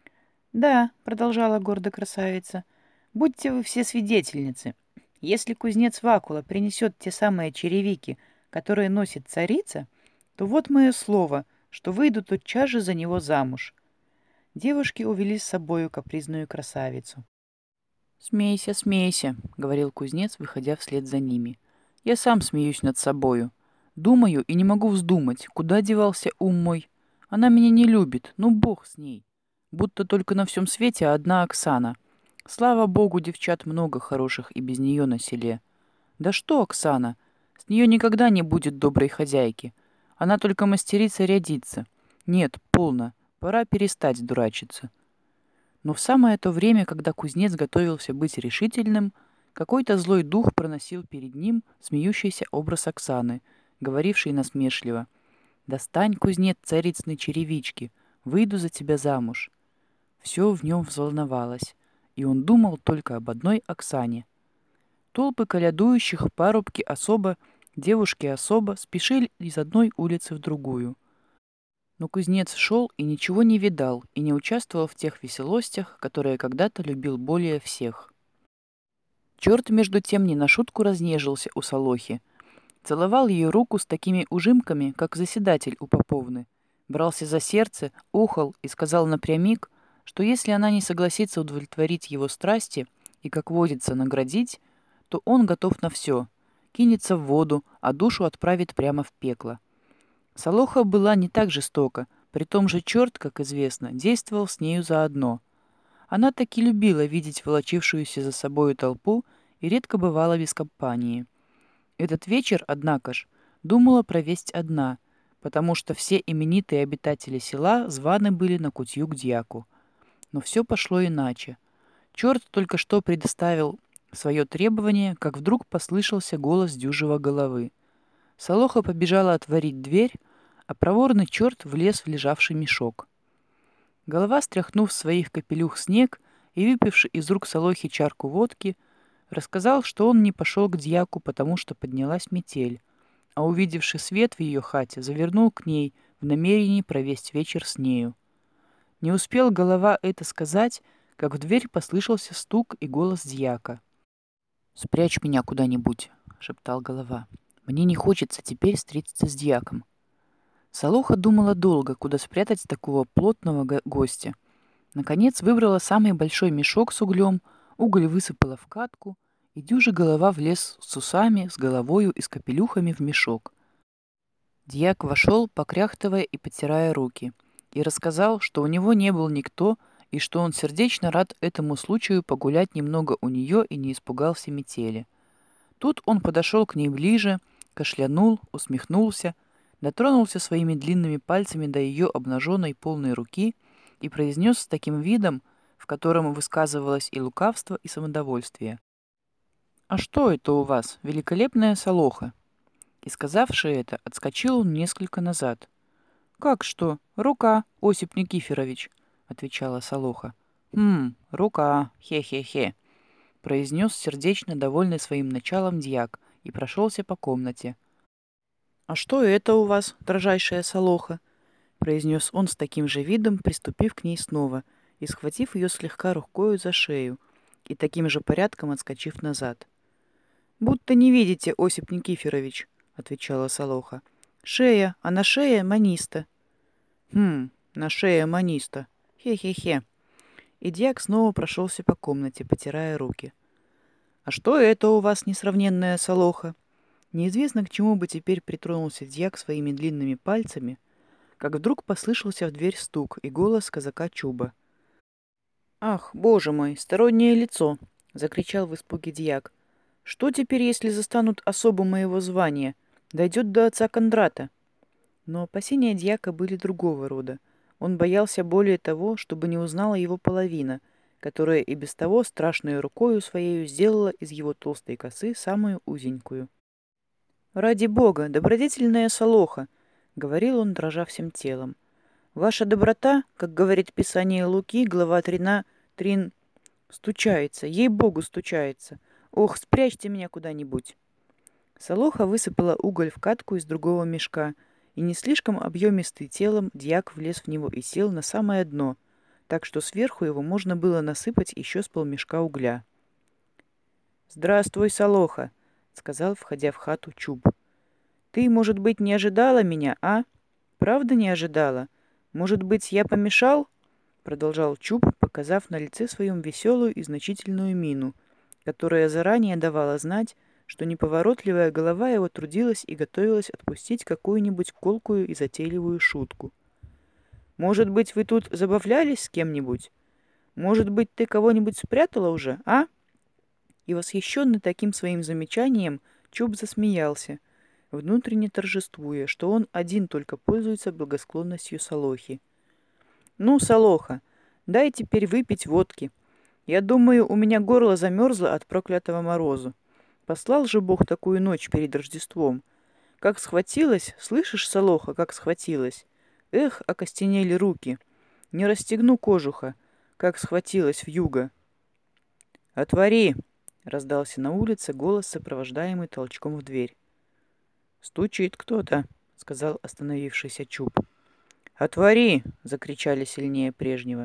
«Да», — продолжала гордо красавица, — «будьте вы все свидетельницы. Если кузнец Вакула принесет те самые черевики, которые носит царица, то вот мое слово, что выйду тотчас же за него замуж». Девушки увели с собою капризную красавицу. «Смейся, смейся», — говорил кузнец, выходя вслед за ними. «Я сам смеюсь над собою. Думаю и не могу вздумать, куда девался ум мой. Она меня не любит, ну бог с ней. Будто только на всем свете одна Оксана. Слава богу, девчат много хороших и без нее на селе. Да что Оксана? С нее никогда не будет доброй хозяйки. Она только мастерица рядиться. Нет, полно, пора перестать дурачиться». Но в самое то время, когда кузнец готовился быть решительным, какой-то злой дух проносил перед ним смеющийся образ Оксаны, говоривший насмешливо: «Достань, кузнец, царицыной черевички, выйду за тебя замуж». Все в нем взволновалось, и он думал только об одной Оксане. Толпы колядующих, парубки особо, девушки особо спешили из одной улицы в другую. Но кузнец шел и ничего не видал, и не участвовал в тех веселостях, которые когда-то любил более всех. Черт, между тем, не на шутку разнежился у Солохи. Целовал ее руку с такими ужимками, как заседатель у поповны. Брался за сердце, ухал и сказал напрямик, что если она не согласится удовлетворить его страсти и, как водится, наградить, то он готов на все, кинется в воду, а душу отправит прямо в пекло. Солоха была не так жестока, при том же черт, как известно, действовал с нею заодно. Она таки любила видеть волочившуюся за собою толпу и редко бывала без компании. Этот вечер, однако ж, думала провесть одна, потому что все именитые обитатели села званы были на кутью к дьяку. Но все пошло иначе. Черт только что предоставил свое требование, как вдруг послышался голос дюжего головы. Солоха побежала отворить дверь, а проворный черт влез в лежавший мешок. Голова, стряхнув своих капелюх снег и выпивши из рук Солохи чарку водки, рассказал, что он не пошел к дьяку, потому что поднялась метель, а увидевши свет в ее хате, завернул к ней в намерении провесть вечер с нею. Не успел голова это сказать, как в дверь послышался стук и голос дьяка. «Спрячь меня куда-нибудь», — шептал голова. «Мне не хочется теперь встретиться с дьяком». Солоха думала долго, куда спрятать такого плотного го- гостя. Наконец выбрала самый большой мешок с углем, уголь высыпала в катку, и дюжа голова влез с усами, с головою и с капелюхами в мешок. Дьяк вошел, покряхтывая и потирая руки, и рассказал, что у него не был никто, и что он сердечно рад этому случаю погулять немного у нее и не испугался метели. Тут он подошел к ней ближе, кашлянул, усмехнулся, дотронулся своими длинными пальцами до ее обнаженной полной руки и произнес с таким видом, в котором высказывалось и лукавство, и самодовольствие: «А что это у вас, великолепная солоха?» И, сказавши это, отскочил он несколько назад. «Как что? Рука, Осип Никифорович», — отвечала солоха. «Хм, рука, хе-хе-хе», — произнес сердечно довольный своим началом дьяк и прошелся по комнате. «А что это у вас, дрожайшая солоха?» — произнес он с таким же видом, приступив к ней снова и схватив ее слегка рукою за шею и таким же порядком отскочив назад. «Будто не видите, Осип Никифорович», — отвечала солоха. «Шея, а на шее маниста». «Хм, на шее маниста. Хе-хе-хе». И дьяк снова прошелся по комнате, потирая руки. «А что это у вас, несравненная солоха?» Неизвестно, к чему бы теперь притронулся дьяк своими длинными пальцами, как вдруг послышался в дверь стук и голос казака Чуба. «Ах, боже мой, стороннее лицо!» — закричал в испуге дьяк. «Что теперь, если застанут особу моего звания? Дойдет до отца Кондрата». Но опасения дьяка были другого рода. Он боялся более того, чтобы не узнала его половина, которая и без того страшной рукою своею сделала из его толстой косы самую узенькую. «Ради бога, добродетельная солоха!» — говорил он, дрожа всем телом. «Ваша доброта, как говорит Писание Луки, глава трина, трин, стучается, ей-богу, стучается. Ох, спрячьте меня куда-нибудь!» Солоха высыпала уголь в катку из другого мешка, и не слишком объемистый телом дьяк влез в него и сел на самое дно, так что сверху его можно было насыпать еще с полмешка угля. «Здравствуй, солоха!» — сказал, входя в хату Чуб. «Ты, может быть, не ожидала меня, а? Правда не ожидала? Может быть, я помешал?» — продолжал Чуб, показав на лице своем веселую и значительную мину, которая заранее давала знать, что неповоротливая голова его трудилась и готовилась отпустить какую-нибудь колкую и затейливую шутку. «Может быть, вы тут забавлялись с кем-нибудь? Может быть, ты кого-нибудь спрятала уже, а?» И восхищенный таким своим замечанием, Чуб засмеялся, внутренне торжествуя, что он один только пользуется благосклонностью Солохи. «Ну, Солоха, дай теперь выпить водки. Я думаю, у меня горло замерзло от проклятого морозу. Послал же Бог такую ночь перед Рождеством. Как схватилась, слышишь, Солоха, как схватилась? Эх, окостенели руки. Не расстегну кожуха, как схватилась вьюга». «Отвори!» — раздался на улице голос, сопровождаемый толчком в дверь. «Стучит кто-то», — сказал остановившийся Чуб. «Отвори!» — закричали сильнее прежнего.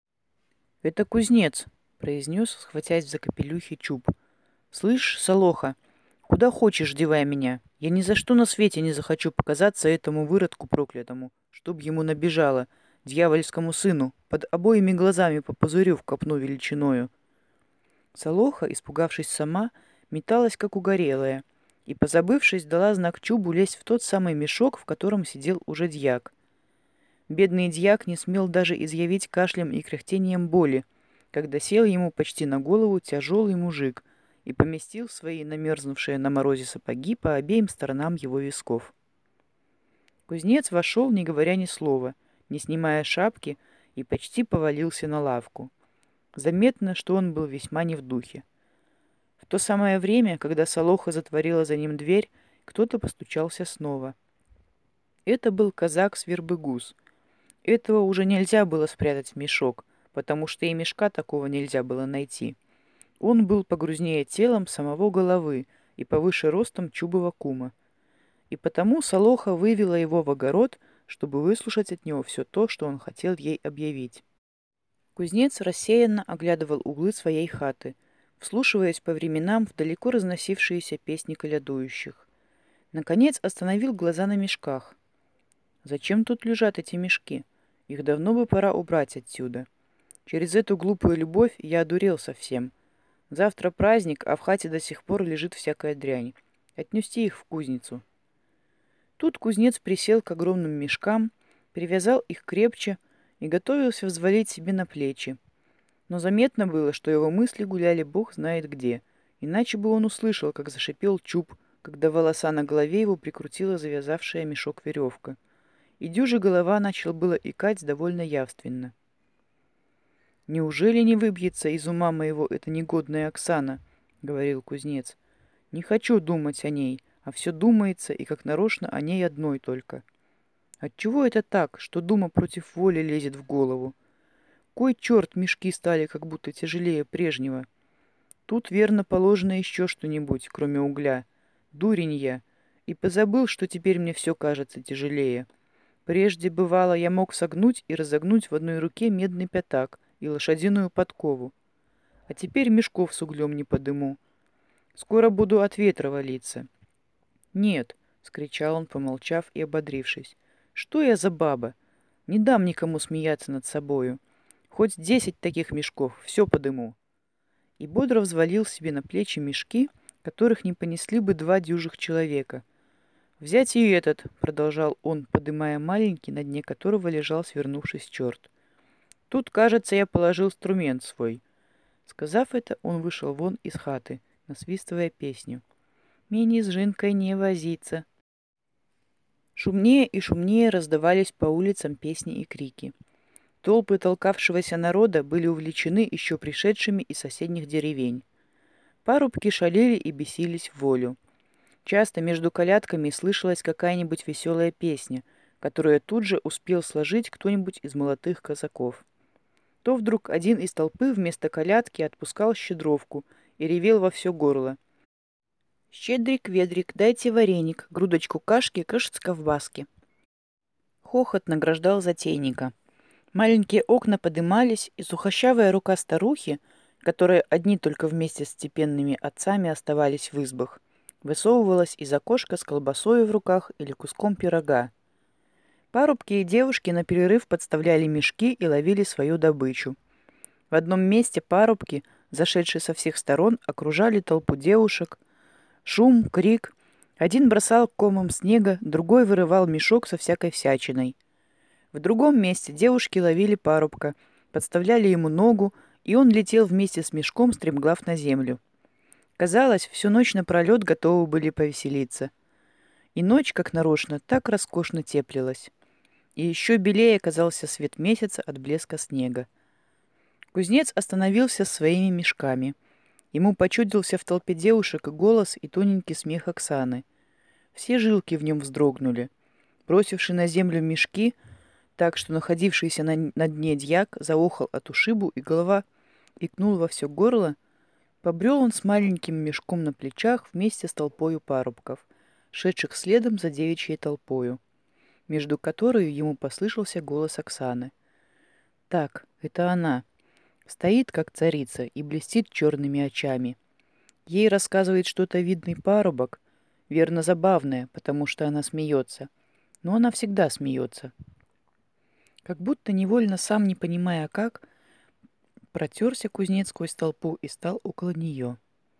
«Это кузнец», — произнес, схватясь за капелюхи Чуб. «Слышь, Солоха, куда хочешь, девай меня. Я ни за что на свете не захочу показаться этому выродку проклятому, чтоб ему набежало, дьявольскому сыну, под обоими глазами попозырю в копну величиною». Солоха, испугавшись сама, металась, как угорелая, и, позабывшись, дала знак Чубу лезть в тот самый мешок, в котором сидел уже дьяк. Бедный дьяк не смел даже изъявить кашлем и кряхтением боли, когда сел ему почти на голову тяжелый мужик и поместил свои намерзнувшие на морозе сапоги по обеим сторонам его висков. Кузнец вошел, не говоря ни слова, не снимая шапки, и почти повалился на лавку. Заметно, что он был весьма не в духе. В то самое время, когда Солоха затворила за ним дверь, кто-то постучался снова. Это был казак Свербыгус. Этого уже нельзя было спрятать в мешок, потому что и мешка такого нельзя было найти. Он был погрузнее телом самого головы и повыше ростом Чубова кума. И потому Солоха вывела его в огород, чтобы выслушать от него все то, что он хотел ей объявить. Кузнец рассеянно оглядывал углы своей хаты, вслушиваясь по временам в далеко разносившиеся песни колядующих. Наконец остановил глаза на мешках. «Зачем тут лежат эти мешки? Их давно бы пора убрать отсюда. Через эту глупую любовь я одурел совсем. Завтра праздник, а в хате до сих пор лежит всякая дрянь. Отнести их в кузницу». Тут кузнец присел к огромным мешкам, привязал их крепче и готовился взвалить себе на плечи. Но заметно было, что его мысли гуляли бог знает где, иначе бы он услышал, как зашипел чуб, когда волоса на голове его прикрутила завязавшая мешок веревка. И дюжа голова начал было икать довольно явственно. «Неужели не выбьется из ума моего эта негодная Оксана?» — говорил кузнец. «Не хочу думать о ней, а все думается, и как нарочно о ней одной только. Отчего это так, что дума против воли лезет в голову? Кой черт мешки стали как будто тяжелее прежнего? Тут верно положено еще что-нибудь, кроме угля. Дурень я. И позабыл, что теперь мне все кажется тяжелее. Прежде, бывало, я мог согнуть и разогнуть в одной руке медный пятак и лошадиную подкову. А теперь мешков с углем не подыму. Скоро буду от ветра валиться». «Нет», — скричал он, помолчав и ободрившись. «Что я за баба? Не дам никому смеяться над собою. Хоть десять таких мешков, все подыму». И бодро взвалил себе на плечи мешки, которых не понесли бы два дюжих человека. «Взять и этот», — продолжал он, подымая маленький, на дне которого лежал, свернувшись, черт. «Тут, кажется, я положил инструмент свой». Сказав это, он вышел вон из хаты, насвистывая песню. «Мини с жинкой не возиться». Шумнее и шумнее раздавались по улицам песни и крики. Толпы толкавшегося народа были увлечены еще пришедшими из соседних деревень. Парубки шалили и бесились в волю. Часто между колядками слышалась какая-нибудь веселая песня, которую тут же успел сложить кто-нибудь из молодых казаков. То вдруг один из толпы вместо колядки отпускал щедровку и ревел во все горло. «Щедрик, ведрик, дайте вареник, грудочку кашки, кашец ковбаски». Хохот награждал затейника. Маленькие окна подымались, и сухощавая рука старухи, которые одни только вместе с степенными отцами оставались в избах, высовывалась из окошка с колбасой в руках или куском пирога. Парубки и девушки на перерыв подставляли мешки и ловили свою добычу. В одном месте парубки, зашедшие со всех сторон, окружали толпу девушек. Шум, крик. Один бросал комом снега, другой вырывал мешок со всякой всячиной. В другом месте девушки ловили парубка, подставляли ему ногу, и он летел вместе с мешком, стремглав на землю. Казалось, всю ночь напролет готовы были повеселиться. И ночь, как нарочно, так роскошно теплилась. И еще белее казался свет месяца от блеска снега. Кузнец остановился с своими мешками. Ему почудился в толпе девушек голос и тоненький смех Оксаны. Все жилки в нем вздрогнули. Бросивший на землю мешки, так что находившийся на, на дне дьяк заохал от ушибу, и голова икнул во все горло, побрел он с маленьким мешком на плечах вместе с толпою парубков, шедших следом за девичьей толпою, между которой ему послышался голос Оксаны. «Так, это она. Стоит, как царица, и блестит черными очами. Ей рассказывает что-то видный парубок, верно забавное, потому что она смеется. Но она всегда смеется». Как будто невольно сам не понимая как, протерся кузнец сквозь толпу и стал около нее.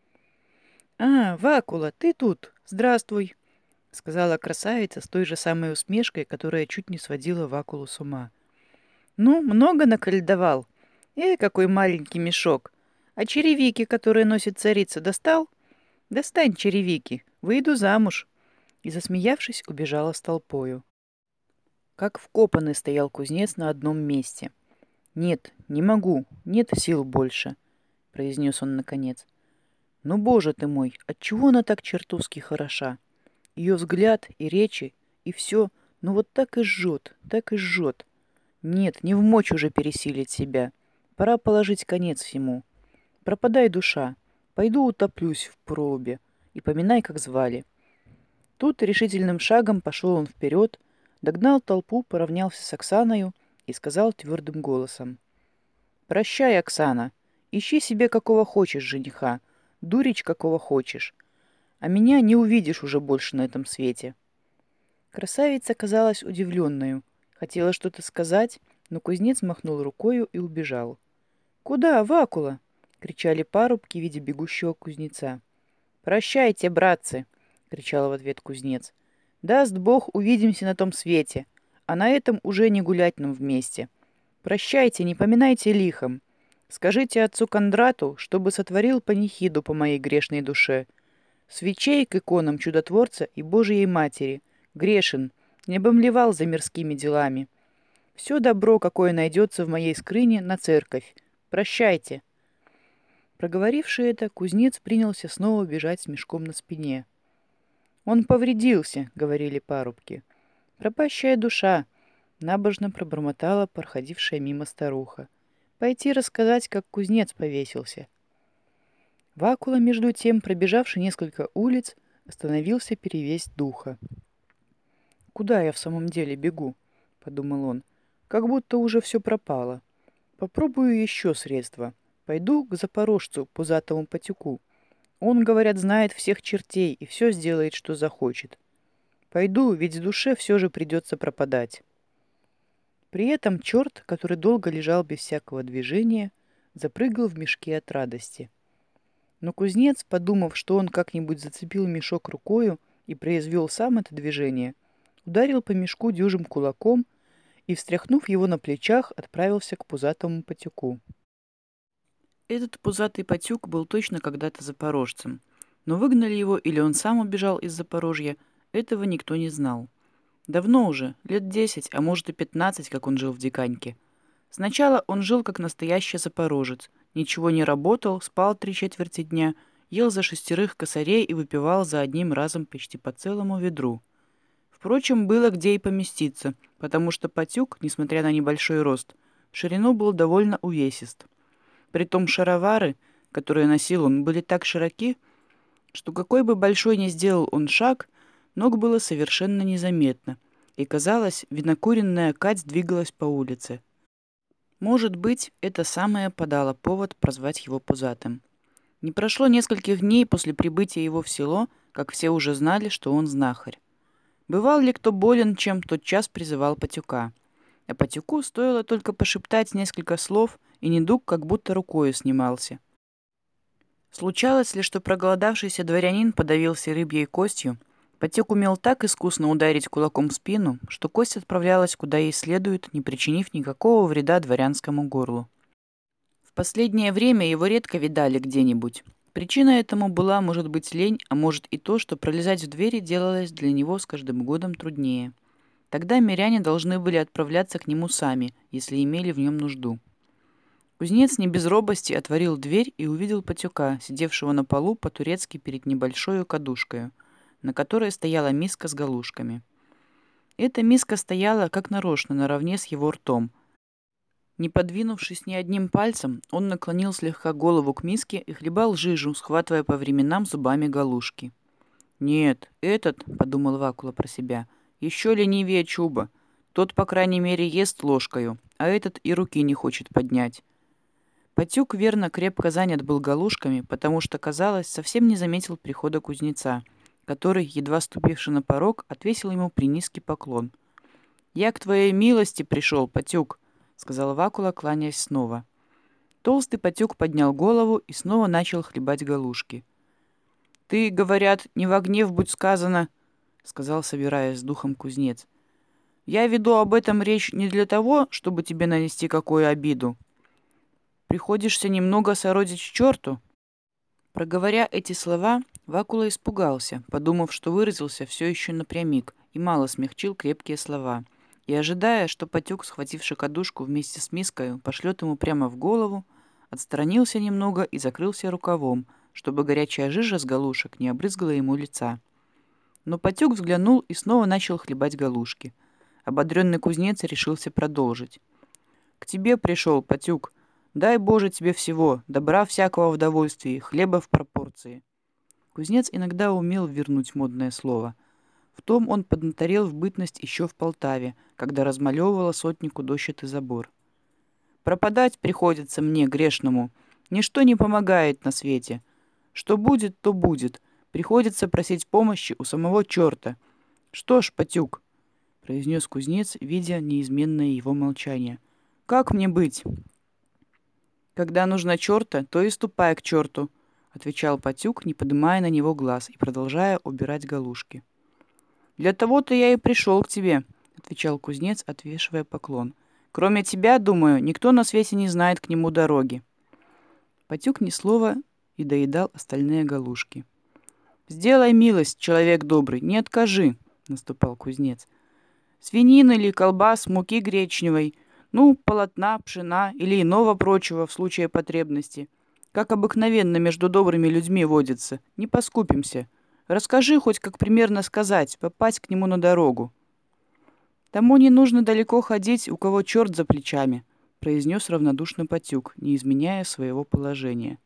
«А, Вакула, ты тут? Здравствуй!» — сказала красавица с той же самой усмешкой, которая чуть не сводила Вакулу с ума. «Ну, много накольдовал? Эй, какой маленький мешок! А черевики, которые носит царица, достал? Достань черевики, выйду замуж!» И, засмеявшись, убежала с толпою. Как вкопанный стоял кузнец на одном месте. «Нет, не могу, нет сил больше», — произнес он наконец. «Ну, боже ты мой, отчего она так чертовски хороша? Ее взгляд и речи, и все, ну вот так и жжет, так и жжет. Нет, не в мочь уже пересилить себя. Пора положить конец всему. Пропадай, душа, пойду утоплюсь в проруби, и поминай, как звали». Тут решительным шагом пошел он вперед, догнал толпу, поравнялся с Оксаною и сказал твердым голосом: «Прощай, Оксана, ищи себе какого хочешь жениха, дурич какого хочешь, а меня не увидишь уже больше на этом свете». Красавица казалась удивленною, хотела что-то сказать, но кузнец махнул рукою и убежал. «Куда, Вакула?» — кричали парубки, видя бегущего кузнеца. «Прощайте, братцы!» — кричал в ответ кузнец. Даст Бог, увидимся на том свете, а на этом уже не гулять нам вместе. Прощайте, не поминайте лихом. Скажите отцу Кондрату, чтобы сотворил панихиду по моей грешной душе. Свечей к иконам Чудотворца и Божией Матери. Грешен, не обомлевал за мирскими делами. Все добро, какое найдется в моей скрыне, на церковь. Прощайте. Проговоривший это, кузнец принялся снова бежать с мешком на спине. «Он повредился», — говорили парубки. «Пропащая душа», — набожно пробормотала проходившая мимо старуха. «Пойти рассказать, как кузнец повесился». Вакула, между тем, пробежавший несколько улиц, остановился перевесть духа. «Куда я в самом деле бегу?» — подумал он. «Как будто уже все пропало. Попробую еще средства. Пойду к запорожцу, пузатому Патюку. Он, говорят, знает всех чертей и все сделает, что захочет. Пойду, ведь в душе все же придется пропадать». При этом черт, который долго лежал без всякого движения, запрыгал в мешке от радости. Но кузнец, подумав, что он как-нибудь зацепил мешок рукою и произвел сам это движение, ударил по мешку дюжим кулаком и, встряхнув его на плечах, отправился к пузатому Патюку. Этот пузатый Патюк был точно когда-то запорожцем, но выгнали его или он сам убежал из Запорожья, этого никто не знал. Давно уже, лет десять, а может и пятнадцать, как он жил в Диканьке. Сначала он жил как настоящий запорожец, ничего не работал, спал три четверти дня, ел за шестерых косарей и выпивал за одним разом почти по целому ведру. Впрочем, было где и поместиться, потому что Патюк, несмотря на небольшой рост, в ширину был довольно увесист. Притом шаровары, которые носил он, были так широки, что какой бы большой ни сделал он шаг, ног было совершенно незаметно, и, казалось, винокуренная Кать двигалась по улице. Может быть, это самое подало повод прозвать его пузатым. Не прошло нескольких дней после прибытия его в село, как все уже знали, что он знахарь. Бывал ли кто болен, чем тотчас призывал Патюка. А Патюку стоило только пошептать несколько слов, и недуг как будто рукою снимался. Случалось ли, что проголодавшийся дворянин подавился рыбьей костью, Патюк умел так искусно ударить кулаком в спину, что кость отправлялась куда ей следует, не причинив никакого вреда дворянскому горлу. В последнее время его редко видали где-нибудь. Причина этому была, может быть, лень, а может и то, что пролезать в двери делалось для него с каждым годом труднее. Тогда миряне должны были отправляться к нему сами, если имели в нем нужду. Кузнец не без робости отворил дверь и увидел Патюка, сидевшего на полу по-турецки перед небольшой кадушкою, на которой стояла миска с галушками. Эта миска стояла, как нарочно, наравне с его ртом. Не подвинувшись ни одним пальцем, он наклонил слегка голову к миске и хлебал жижу, схватывая по временам зубами галушки. «Нет, этот, — подумал Вакула про себя, — еще ленивее Чуба. Тот, по крайней мере, ест ложкою, а этот и руки не хочет поднять». Патюк, верно, крепко занят был галушками, потому что, казалось, совсем не заметил прихода кузнеца, который, едва ступивший на порог, отвесил ему принизкий поклон. «Я к твоей милости пришел, Патюк», — сказал Вакула, кланяясь снова. Толстый Патюк поднял голову и снова начал хлебать галушки. «Ты, говорят, не во гнев будь сказано», — сказал, собираясь с духом кузнец. «Я веду об этом речь не для того, чтобы тебе нанести какую обиду. Приходишься немного сородич черту». Проговоря эти слова, Вакула испугался, подумав, что выразился все еще напрямик и мало смягчил крепкие слова, и, ожидая, что Патюк, схвативший кадушку вместе с миской, пошлет ему прямо в голову, отстранился немного и закрылся рукавом, чтобы горячая жижа с галушек не обрызгала ему лица. Но Патюк взглянул и снова начал хлебать галушки. Ободренный кузнец решился продолжить. «К тебе пришел, Патюк. Дай Боже тебе всего, добра всякого в довольствии, хлеба в пропорции». Кузнец иногда умел вернуть модное слово. В том он поднаторел в бытность еще в Полтаве, когда размалевывала сотнику дощатый забор. «Пропадать приходится мне, грешному. Ничто не помогает на свете. Что будет, то будет. Приходится просить помощи у самого черта. Что ж, Патюк», — произнес кузнец, видя неизменное его молчание, — «как мне быть?» «Когда нужно черта, то и ступай к черту», — отвечал Патюк, не поднимая на него глаз и продолжая убирать галушки. «Для того-то я и пришел к тебе», — отвечал кузнец, отвешивая поклон. «Кроме тебя, думаю, никто на свете не знает к нему дороги». Потюк ни слова и доедал остальные галушки. «Сделай милость, человек добрый, не откажи», — наступал кузнец. «Свинины или колбас, муки гречневой, ну, полотна, пшена или иного прочего в случае потребности. Как обыкновенно между добрыми людьми водится, не поскупимся. Расскажи хоть, как примерно сказать, попасть к нему на дорогу». «Тому не нужно далеко ходить, у кого черт за плечами», — произнес равнодушно Потюк, не изменяя своего положения.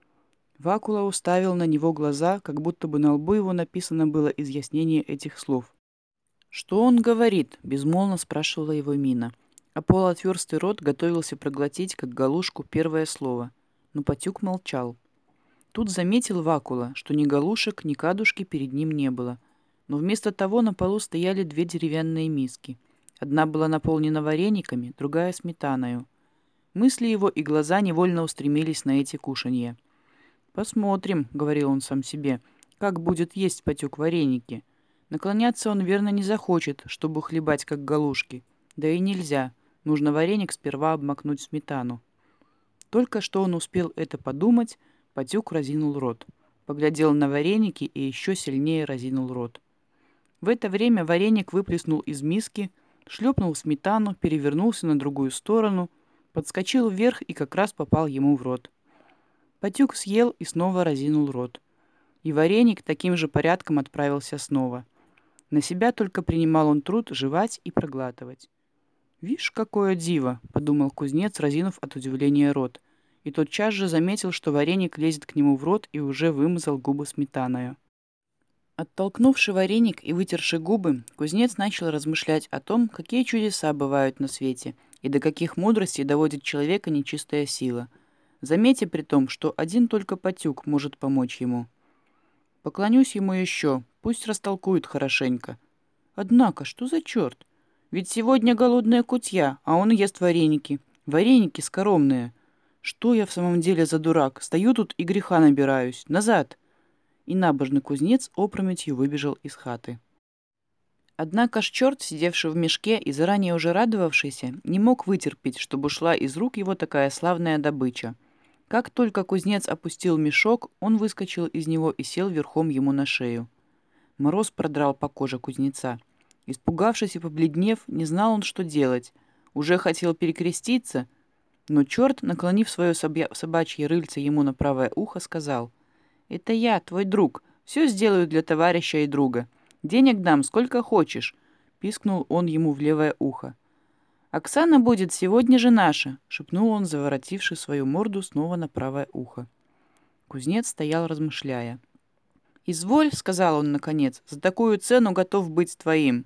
Вакула уставил на него глаза, как будто бы на лбу его написано было изъяснение этих слов. «Что он говорит?» — безмолвно спрашивала его Мина. А полуотверстый рот готовился проглотить, как галушку, первое слово. Но Потюк молчал. Тут заметил Вакула, что ни галушек, ни кадушки перед ним не было. Но вместо того на полу стояли две деревянные миски. Одна была наполнена варениками, другая — сметаною. Мысли его и глаза невольно устремились на эти кушанья. «Посмотрим», — говорил он сам себе, — «как будет есть Потюк вареники». Наклоняться он верно не захочет, чтобы хлебать, как галушки. Да и нельзя. Нужно вареник сперва обмакнуть в сметану. Только что он успел это подумать, Потюк разинул рот. Поглядел на вареники и еще сильнее разинул рот. В это время вареник выплеснул из миски, шлепнул в сметану, перевернулся на другую сторону, подскочил вверх и как раз попал ему в рот. Потюк съел и снова разинул рот. И вареник таким же порядком отправился снова. На себя только принимал он труд жевать и проглатывать. «Вишь, какое диво!» — подумал кузнец, разинув от удивления рот. И тотчас же заметил, что вареник лезет к нему в рот и уже вымазал губы сметаною. Оттолкнувши вареник и вытерши губы, кузнец начал размышлять о том, какие чудеса бывают на свете и до каких мудростей доводит человека нечистая сила, заметя при том, что один только Потюк может помочь ему. «Поклонюсь ему еще, пусть растолкует хорошенько. Однако, что за черт? Ведь сегодня голодная кутья, а он ест вареники. Вареники скоромные. Что я в самом деле за дурак? Стою тут и греха набираюсь. Назад!» И набожный кузнец опрометью выбежал из хаты. Однако ж черт, сидевший в мешке и заранее уже радовавшийся, не мог вытерпеть, чтобы ушла из рук его такая славная добыча. Как только кузнец опустил мешок, он выскочил из него и сел верхом ему на шею. Мороз продрал по коже кузнеца. Испугавшись и побледнев, не знал он, что делать. Уже хотел перекреститься, но черт, наклонив свое собачье рыльце ему на правое ухо, сказал: «Это я, твой друг. Все сделаю для товарища и друга. Денег дам, сколько хочешь», — пискнул он ему в левое ухо. «Оксана будет сегодня же наша», — шепнул он, заворотивши свою морду снова на правое ухо. Кузнец стоял, размышляя. «Изволь», — сказал он наконец, — «за такую цену готов быть твоим».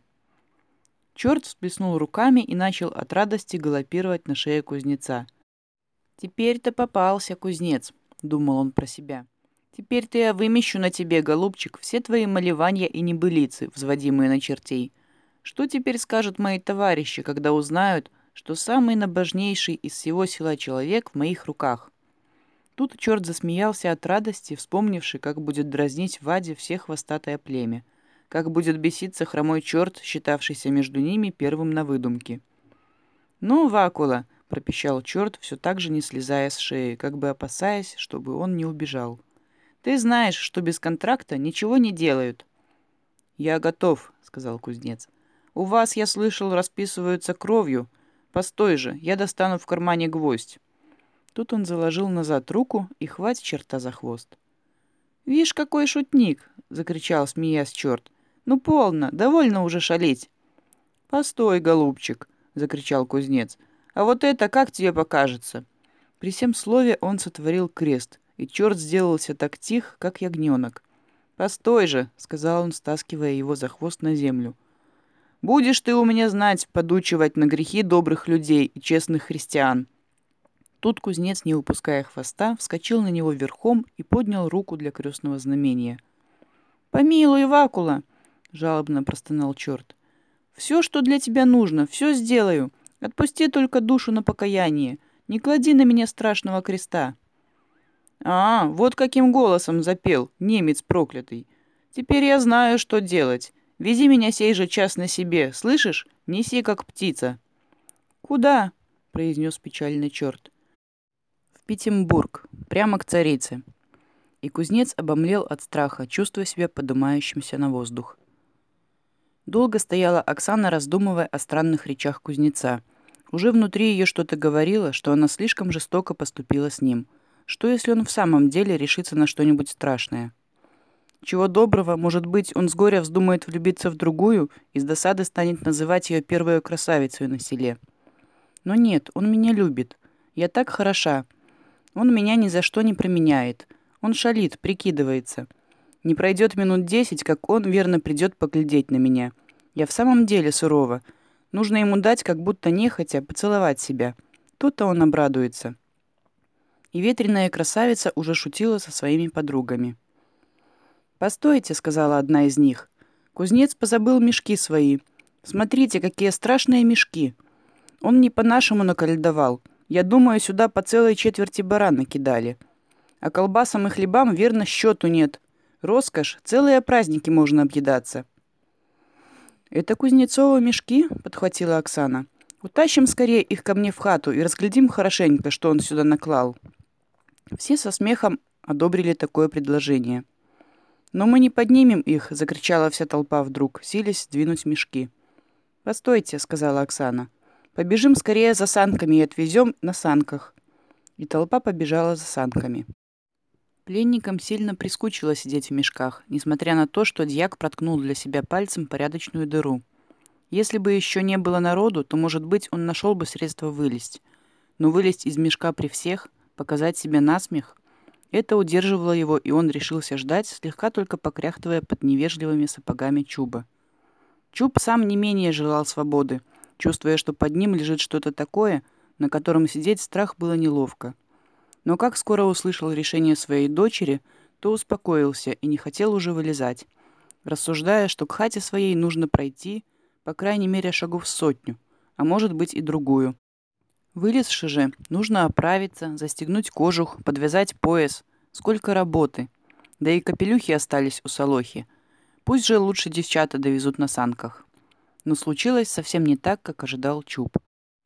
Черт всплеснул руками и начал от радости галопировать на шее кузнеца. «Теперь-то попался, кузнец», — думал он про себя. «Теперь-то я вымещу на тебе, голубчик, все твои малевания и небылицы, взводимые на чертей. Что теперь скажут мои товарищи, когда узнают, что самый набожнейший из всего села человек в моих руках?» Тут черт засмеялся от радости, вспомнивший, как будет дразнить Ваде все хвостатое племя, как будет беситься хромой черт, считавшийся между ними первым на выдумке. «Ну, Вакула», — пропищал черт, все так же не слезая с шеи, как бы опасаясь, чтобы он не убежал. «Ты знаешь, что без контракта ничего не делают». «Я готов», — сказал кузнец. «У вас, я слышал, расписываются кровью. Постой же, я достану в кармане гвоздь». Тут он заложил назад руку и хватит черта за хвост. «Вишь, какой шутник!» — закричал, смеясь, черт. «Ну, полно, довольно уже шалить». «Постой, голубчик!» — закричал кузнец. «А вот это как тебе покажется?» При всем слове он сотворил крест, и черт сделался так тих, как ягненок. «Постой же!» — сказал он, стаскивая его за хвост на землю. «Будешь ты у меня знать, подучивать на грехи добрых людей и честных христиан». Тут кузнец, не упуская хвоста, вскочил на него верхом и поднял руку для крестного знамения. «Помилуй, Вакула!» — жалобно простонал черт. «Все, что для тебя нужно, все сделаю. Отпусти только душу на покаяние. Не клади на меня страшного креста». «А, вот каким голосом запел, немец проклятый. Теперь я знаю, что делать. Вези меня сей же час на себе, слышишь? Неси, как птица». «Куда?» — произнес печальный черт. «В Петербург, прямо к царице». И кузнец обомлел от страха, чувствуя себя подымающимся на воздух. Долго стояла Оксана, раздумывая о странных речах кузнеца. Уже внутри ее что-то говорило, что она слишком жестоко поступила с ним. Что, если он в самом деле решится на что-нибудь страшное? Чего доброго, может быть, он с горя вздумает влюбиться в другую и с досады станет называть ее первой красавицей на селе. Но нет, он меня любит. Я так хороша. Он меня ни за что не променяет. Он шалит, прикидывается. Не пройдет минут десять, как он верно придет поглядеть на меня. Я в самом деле сурова. Нужно ему дать, как будто нехотя, поцеловать себя. Тут-то он обрадуется. И ветреная красавица уже шутила со своими подругами. «Постойте», — сказала одна из них. «Кузнец позабыл мешки свои. Смотрите, какие страшные мешки. Он не по-нашему наколдовал. Я думаю, сюда по целой четверти барана кидали. А колбасам и хлебам, верно, счету нет. Роскошь, целые праздники можно объедаться». «Это Кузнецова мешки?» — подхватила Оксана. «Утащим скорее их ко мне в хату и разглядим хорошенько, что он сюда наклал». Все со смехом одобрили такое предложение. «Но мы не поднимем их!» — закричала вся толпа вдруг, силясь сдвинуть мешки. «Постойте!» — сказала Оксана. «Побежим скорее за санками и отвезем на санках». И толпа побежала за санками. Пленникам сильно прискучило сидеть в мешках, несмотря на то, что дьяк проткнул для себя пальцем порядочную дыру. Если бы еще не было народу, то, может быть, он нашел бы средство вылезть. Но вылезть из мешка при всех, показать себя насмех — это удерживало его, и он решился ждать, слегка только покряхтывая под невежливыми сапогами Чуба. Чуб сам не менее желал свободы, чувствуя, что под ним лежит что-то такое, на котором сидеть страх было неловко. Но как скоро услышал решение своей дочери, то успокоился и не хотел уже вылезать, рассуждая, что к хате своей нужно пройти, по крайней мере, шагов сотню, а может быть и другую. Вылезши же, нужно оправиться, застегнуть кожух, подвязать пояс. Сколько работы. Да и капелюхи остались у Солохи. Пусть же лучше девчата довезут на санках. Но случилось совсем не так, как ожидал Чуб.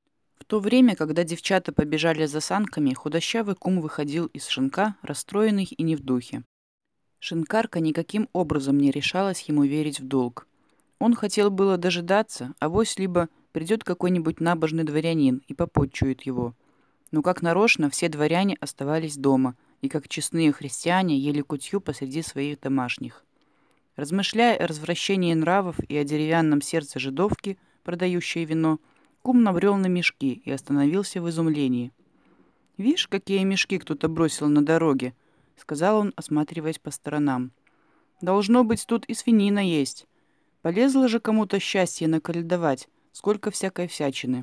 В то время, когда девчата побежали за санками, худощавый кум выходил из шинка, расстроенный и не в духе. Шинкарка никаким образом не решалась ему верить в долг. Он хотел было дожидаться, авось либо придет какой-нибудь набожный дворянин и попотчует его. Но как нарочно все дворяне оставались дома и, как честные христиане, ели кутью посреди своих домашних. Размышляя о развращении нравов и о деревянном сердце жидовки, продающей вино, кум набрел на мешки и остановился в изумлении. «Вишь, какие мешки кто-то бросил на дороге», — сказал он, осматриваясь по сторонам. «Должно быть, тут и свинина есть. Полезло же кому-то счастье наколдовать, сколько всякой всячины.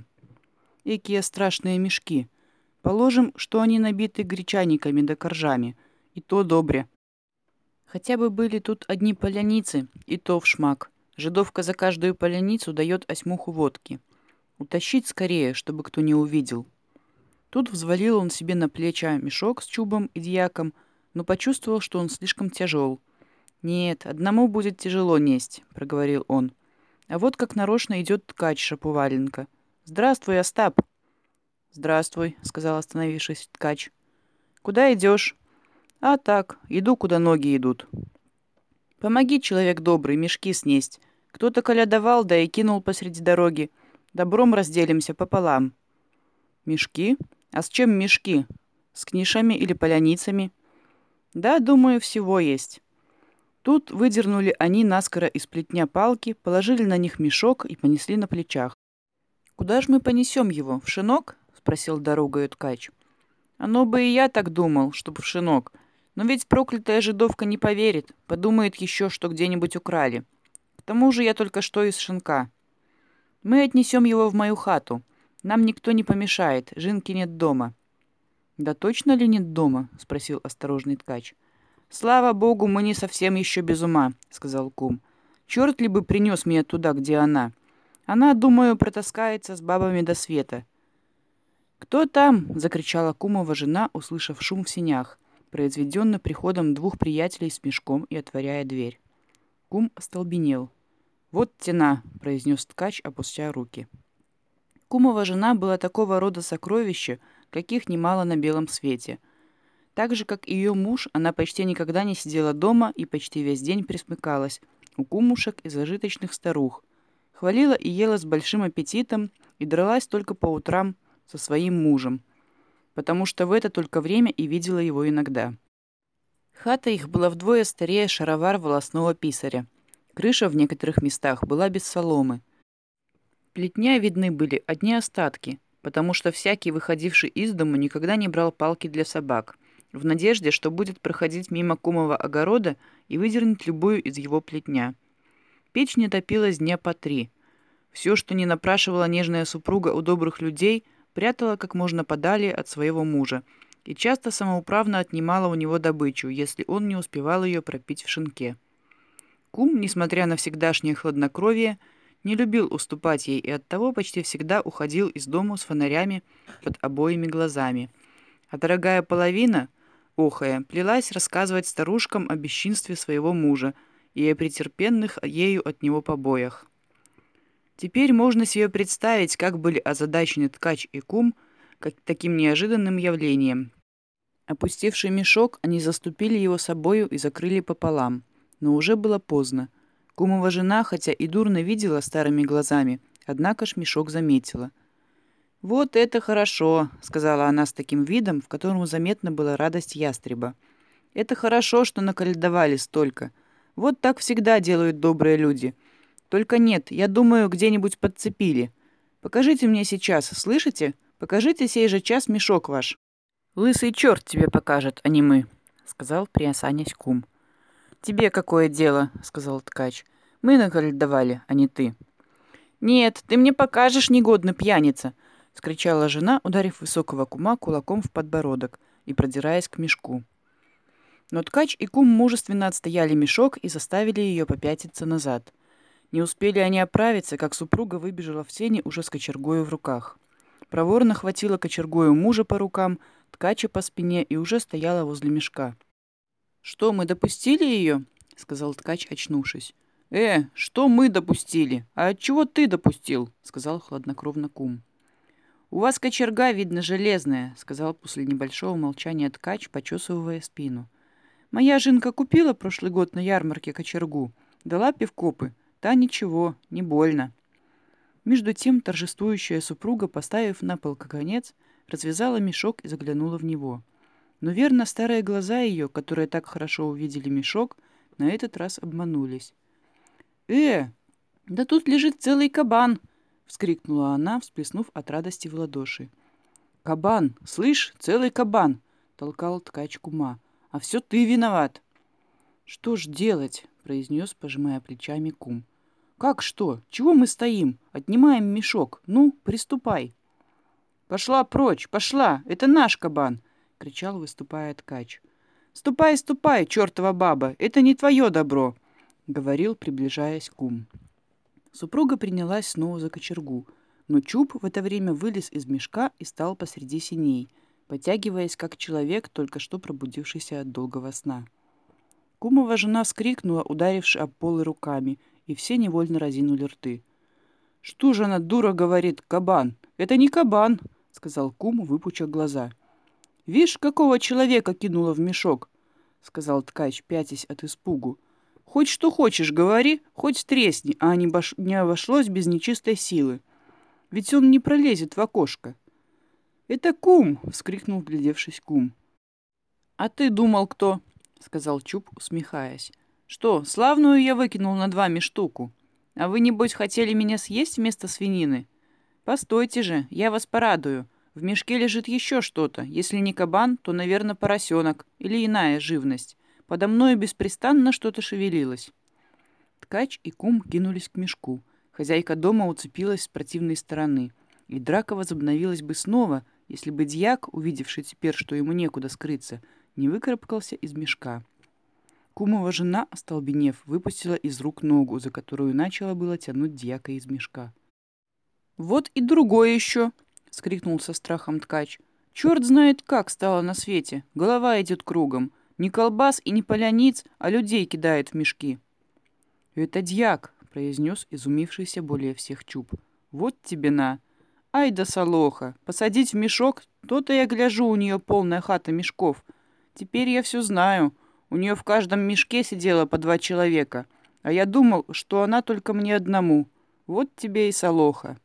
Экие страшные мешки. Положим, что они набиты гречаниками да коржами, и то добре. Хотя бы были тут одни поляницы, и то вшмак. Жидовка за каждую поляницу дает осьмуху водки. Утащить скорее, чтобы кто не увидел». Тут взвалил он себе на плечи мешок с Чубом и дьяком, но почувствовал, что он слишком тяжел. «Нет, одному будет тяжело несть», — проговорил он. А вот как нарочно идет ткач Шаповаленко. «Здравствуй, Остап!» «Здравствуй», — сказал, остановившись ткач. «Куда идешь?» «А так, иду, куда ноги идут». «Помоги, человек добрый, мешки снесть. Кто-то колядовал, да и кинул посреди дороги. Добром разделимся пополам». «Мешки? А с чем мешки? С книшами или поляницами?» «Да, думаю, всего есть». Тут выдернули они наскоро из плетня палки, положили на них мешок и понесли на плечах. «Куда ж мы понесем его? В шинок?» — спросил дорогою ткач. «Оно бы и я так думал, чтоб в шинок. Но ведь проклятая жидовка не поверит, подумает еще, что где-нибудь украли. К тому же я только что из шинка. Мы отнесем его в мою хату. Нам никто не помешает, Жинки нет дома». «Да точно ли нет дома?» — спросил осторожный ткач. «Слава богу, мы не совсем еще без ума», — сказал кум. «Черт ли бы принес меня туда, где она? Она, думаю, протаскается с бабами до света». «Кто там?» — закричала кумова жена, услышав шум в сенях, произведенный приходом двух приятелей с мешком и отворяя дверь. Кум остолбенел. «Вот тена», — произнес ткач, опустя руки. Кумова жена была такого рода сокровище, каких немало на белом свете. Так же, как и ее муж, она почти никогда не сидела дома и почти весь день присмыкалась у кумушек и зажиточных старух, хвалила и ела с большим аппетитом и дралась только по утрам со своим мужем, потому что в это только время и видела его иногда. Хата их была вдвое старее шаровар волосного писаря. Крыша в некоторых местах была без соломы. Плетня видны были одни остатки, потому что всякий, выходивший из дому, никогда не брал палки для собак, в надежде, что будет проходить мимо кумова огорода и выдернет любую из его плетня. Печь не топилась дня по три. Все, что не напрашивала нежная супруга у добрых людей, прятала как можно подалее от своего мужа и часто самоуправно отнимала у него добычу, если он не успевал ее пропить в шинке. Кум, несмотря на всегдашнее хладнокровие, не любил уступать ей и оттого почти всегда уходил из дому с фонарями под обоими глазами. А дорогая половина, охая, плелась рассказывать старушкам о бесчинстве своего мужа и о претерпенных ею от него побоях. Теперь можно себе представить, как были озадачены ткач и кум как таким неожиданным явлением. Опустивший мешок, они заступили его собою и закрыли пополам. Но уже было поздно. Кумова жена, хотя и дурно видела старыми глазами, однако ж мешок заметила. «Вот это хорошо», — сказала она с таким видом, в котором заметна была радость ястреба. «Это хорошо, что наколедовали столько. Вот так всегда делают добрые люди. Только нет, я думаю, где-нибудь подцепили. Покажите мне сейчас, слышите? Покажите сей же час мешок ваш». «Лысый черт тебе покажет, а не мы», — сказал, приосанясь кум. «Тебе какое дело?» — сказал ткач. «Мы наколедовали, а не ты». «Нет, ты мне покажешь, негодный пьяница!» — скричала жена, ударив высокого кума кулаком в подбородок и продираясь к мешку. Но ткач и кум мужественно отстояли мешок и заставили ее попятиться назад. Не успели они оправиться, как супруга выбежала в сени уже с кочергою в руках. Проворно хватила кочергою мужа по рукам, ткача по спине и уже стояла возле мешка. «Что, мы допустили ее?» — сказал ткач, очнувшись. «Э, что мы допустили? А отчего ты допустил?» — сказал хладнокровно кум. «У вас кочерга, видно, железная», — сказал после небольшого молчания ткач, почесывая спину. «Моя жинка купила прошлый год на ярмарке кочергу. Дала пивкопы. Та ничего, не больно». Между тем торжествующая супруга, поставив на пол каганец, развязала мешок и заглянула в него. Но верно, старые глаза ее, которые так хорошо увидели мешок, на этот раз обманулись. «Э, да тут лежит целый кабан!» — вскрикнула она, всплеснув от радости в ладоши. «Кабан! Слышь, целый кабан!» — толкал ткач кума. «А все ты виноват!» «Что ж делать?» — произнес, пожимая плечами кум. «Как что? Чего мы стоим? Отнимаем мешок. Ну, приступай!» «Пошла прочь! Пошла! Это наш кабан!» — кричал, выступая ткач. «Ступай, ступай, чертова баба! Это не твое добро!» — говорил, приближаясь кум. Супруга принялась снова за кочергу, но Чуб в это время вылез из мешка и стал посреди сеней, потягиваясь, как человек, только что пробудившийся от долгого сна. Кумова жена вскрикнула, ударивши об полы руками, и все невольно разинули рты. «Что же она, дура, говорит, кабан? Это не кабан!» — сказал кум, выпуча глаза. «Вишь, какого человека кинула в мешок!» — сказал ткач, пятясь от испугу. «Хоть что хочешь, говори, хоть тресни, а не, бош... не обошлось без нечистой силы. Ведь он не пролезет в окошко». «Это кум!» — вскрикнул, глядевшись кум. «А ты думал, кто?» — сказал Чуб, усмехаясь. «Что, славную я выкинул над вами штуку? А вы, небось, хотели меня съесть вместо свинины? Постойте же, я вас порадую. В мешке лежит еще что-то. Если не кабан, то, наверное, поросенок или иная живность. Подо мною беспрестанно что-то шевелилось». Ткач и кум кинулись к мешку. Хозяйка дома уцепилась с противной стороны. И драка возобновилась бы снова, если бы дьяк, увидевший теперь, что ему некуда скрыться, не выкарабкался из мешка. Кумова жена, остолбенев, выпустила из рук ногу, за которую начала было тянуть дьяка из мешка. «Вот и другое еще!» — скрикнул со страхом ткач. «Черт знает, как стало на свете. Голова идет кругом. Не колбас и не поляниц, а людей кидает в мешки». «Это дьяк», — произнес изумившийся более всех Чуб. «Вот тебе на! Ай да солоха! Посадить в мешок? То-то я гляжу, у нее полная хата мешков. Теперь я все знаю. У нее в каждом мешке сидело по два человека. А я думал, что она только мне одному. Вот тебе и солоха!»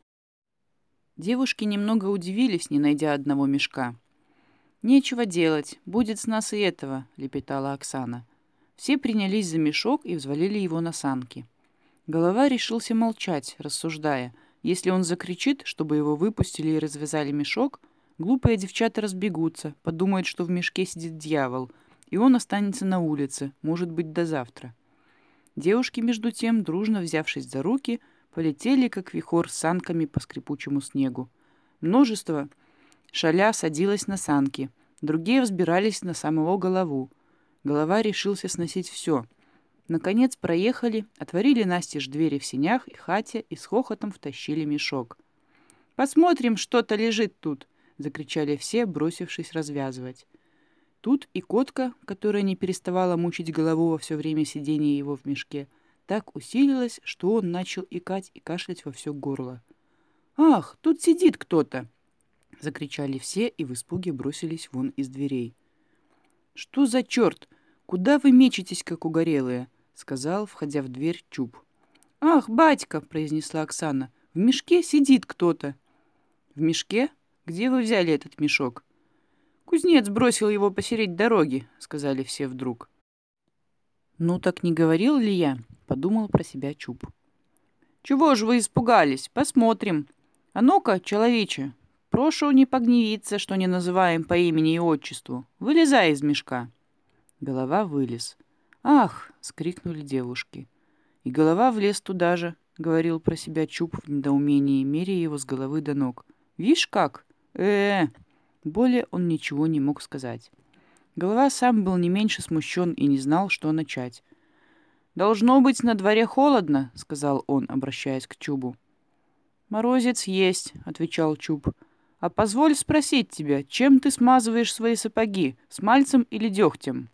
Девушки немного удивились, не найдя одного мешка. «Нечего делать, будет с нас и этого», — лепетала Оксана. Все принялись за мешок и взвалили его на санки. Голова решился молчать, рассуждая. Если он закричит, чтобы его выпустили и развязали мешок, глупые девчата разбегутся, подумают, что в мешке сидит дьявол, и он останется на улице, может быть, до завтра. Девушки, между тем, дружно взявшись за руки, полетели, как вихор, с санками по скрипучему снегу. Множество шаля садилось на санки, другие взбирались на самого голову. Голова решился сносить все. Наконец проехали, отворили настежь двери в сенях и хате и с хохотом втащили мешок. «Посмотрим, что-то лежит тут!» — закричали все, бросившись развязывать. Тут и котка, которая не переставала мучить голову во все время сидения его в мешке, так усилилась, что он начал икать и кашлять во все горло. «Ах, тут сидит кто-то!» — закричали все и в испуге бросились вон из дверей. «Что за черт? Куда вы мечетесь, как угорелые?» — сказал, входя в дверь, Чуб. «Ах, батька!» — произнесла Оксана. «В мешке сидит кто-то». «В мешке? Где вы взяли этот мешок?» «Кузнец бросил его посередь дороги», — сказали все вдруг. «Ну так не говорил ли я?» — подумал про себя Чуб. «Чего же вы испугались? Посмотрим. А ну-ка, человече, прошу не погневиться, что не называем по имени и отчеству. Вылезай из мешка». Голова вылез. «Ах!» — скрикнули девушки. «И голова влез туда же», — говорил про себя Чуб в недоумении, меряя его с головы до ног. «Вишь как? Э-э-э!» Более он ничего не мог сказать. Голова сам был не меньше смущен и не знал, что начать. «Должно быть, на дворе холодно», — сказал он, обращаясь к Чубу. «Морозец есть», — отвечал Чуб. «А позволь спросить тебя, чем ты смазываешь свои сапоги, смальцем или дегтем?»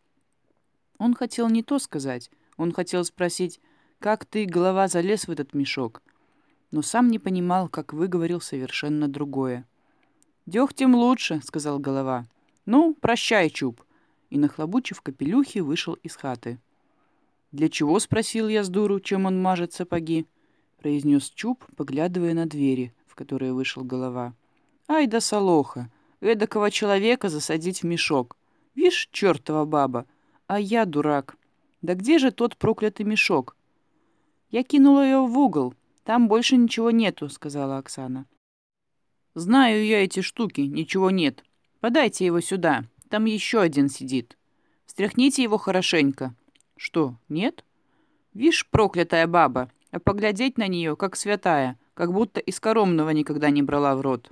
Он хотел не то сказать. Он хотел спросить, как ты, голова, залез в этот мешок. Но сам не понимал, как выговорил совершенно другое. «Дегтем лучше», — сказал голова. «Ну, прощай, Чуб». И, нахлобучив капелюхи, вышел из хаты. «Для чего?» — спросил я с дуру, чем он мажет сапоги, — произнес Чуб, поглядывая на двери, в которые вышел голова. «Ай да солоха! Эдакого человека засадить в мешок! Вишь, чертова баба! А я дурак! Да где же тот проклятый мешок?» «Я кинула ее в угол. Там больше ничего нету», — сказала Оксана. «Знаю я эти штуки, ничего нет. Подайте его сюда, там еще один сидит. Встряхните его хорошенько». «Что, нет?» «Вишь, проклятая баба, а поглядеть на нее, как святая, как будто из коромного никогда не брала в рот».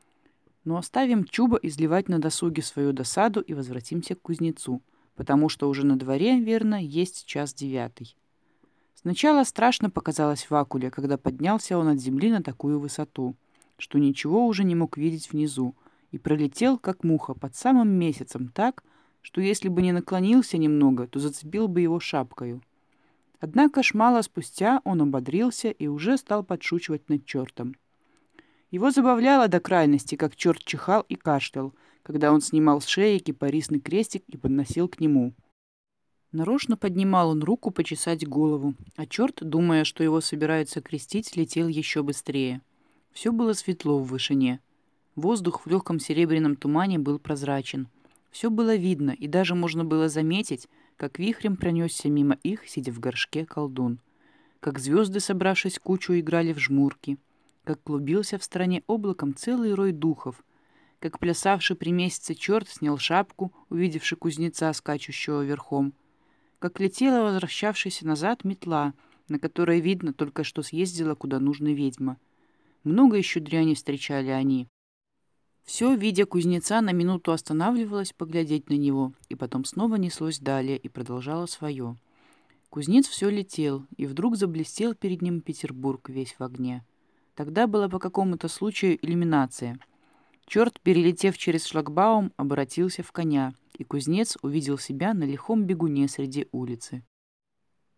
Но оставим Чуба изливать на досуге свою досаду и возвратимся к кузнецу, потому что уже на дворе, верно, есть час девятый. Сначала страшно показалось Вакуле, когда поднялся он от земли на такую высоту, что ничего уже не мог видеть внизу, и пролетел, как муха, под самым месяцем так, что если бы не наклонился немного, то зацепил бы его шапкою. Однако ж мало спустя он ободрился и уже стал подшучивать над чертом. Его забавляло до крайности, как черт чихал и кашлял, когда он снимал с шеи кипарисный крестик и подносил к нему. Нарочно поднимал он руку почесать голову, а черт, думая, что его собираются крестить, летел еще быстрее. Все было светло в вышине. Воздух в легком серебряном тумане был прозрачен. Все было видно, и даже можно было заметить, как вихрем пронесся мимо их, сидя в горшке, колдун. Как звезды, собравшись в кучу, играли в жмурки. Как клубился в стороне облаком целый рой духов. Как плясавший при месяце черт снял шапку, увидевший кузнеца, скачущего верхом. Как летела возвращавшаяся назад метла, на которой, видно, только что съездила куда нужна ведьма. Много еще дряни встречали они. Все, видя кузнеца, на минуту останавливалось поглядеть на него, и потом снова неслось далее и продолжало свое. Кузнец все летел, и вдруг заблестел перед ним Петербург весь в огне. Тогда была по какому-то случаю иллюминация. Черт, перелетев через шлагбаум, обратился в коня, и кузнец увидел себя на лихом бегуне среди улицы.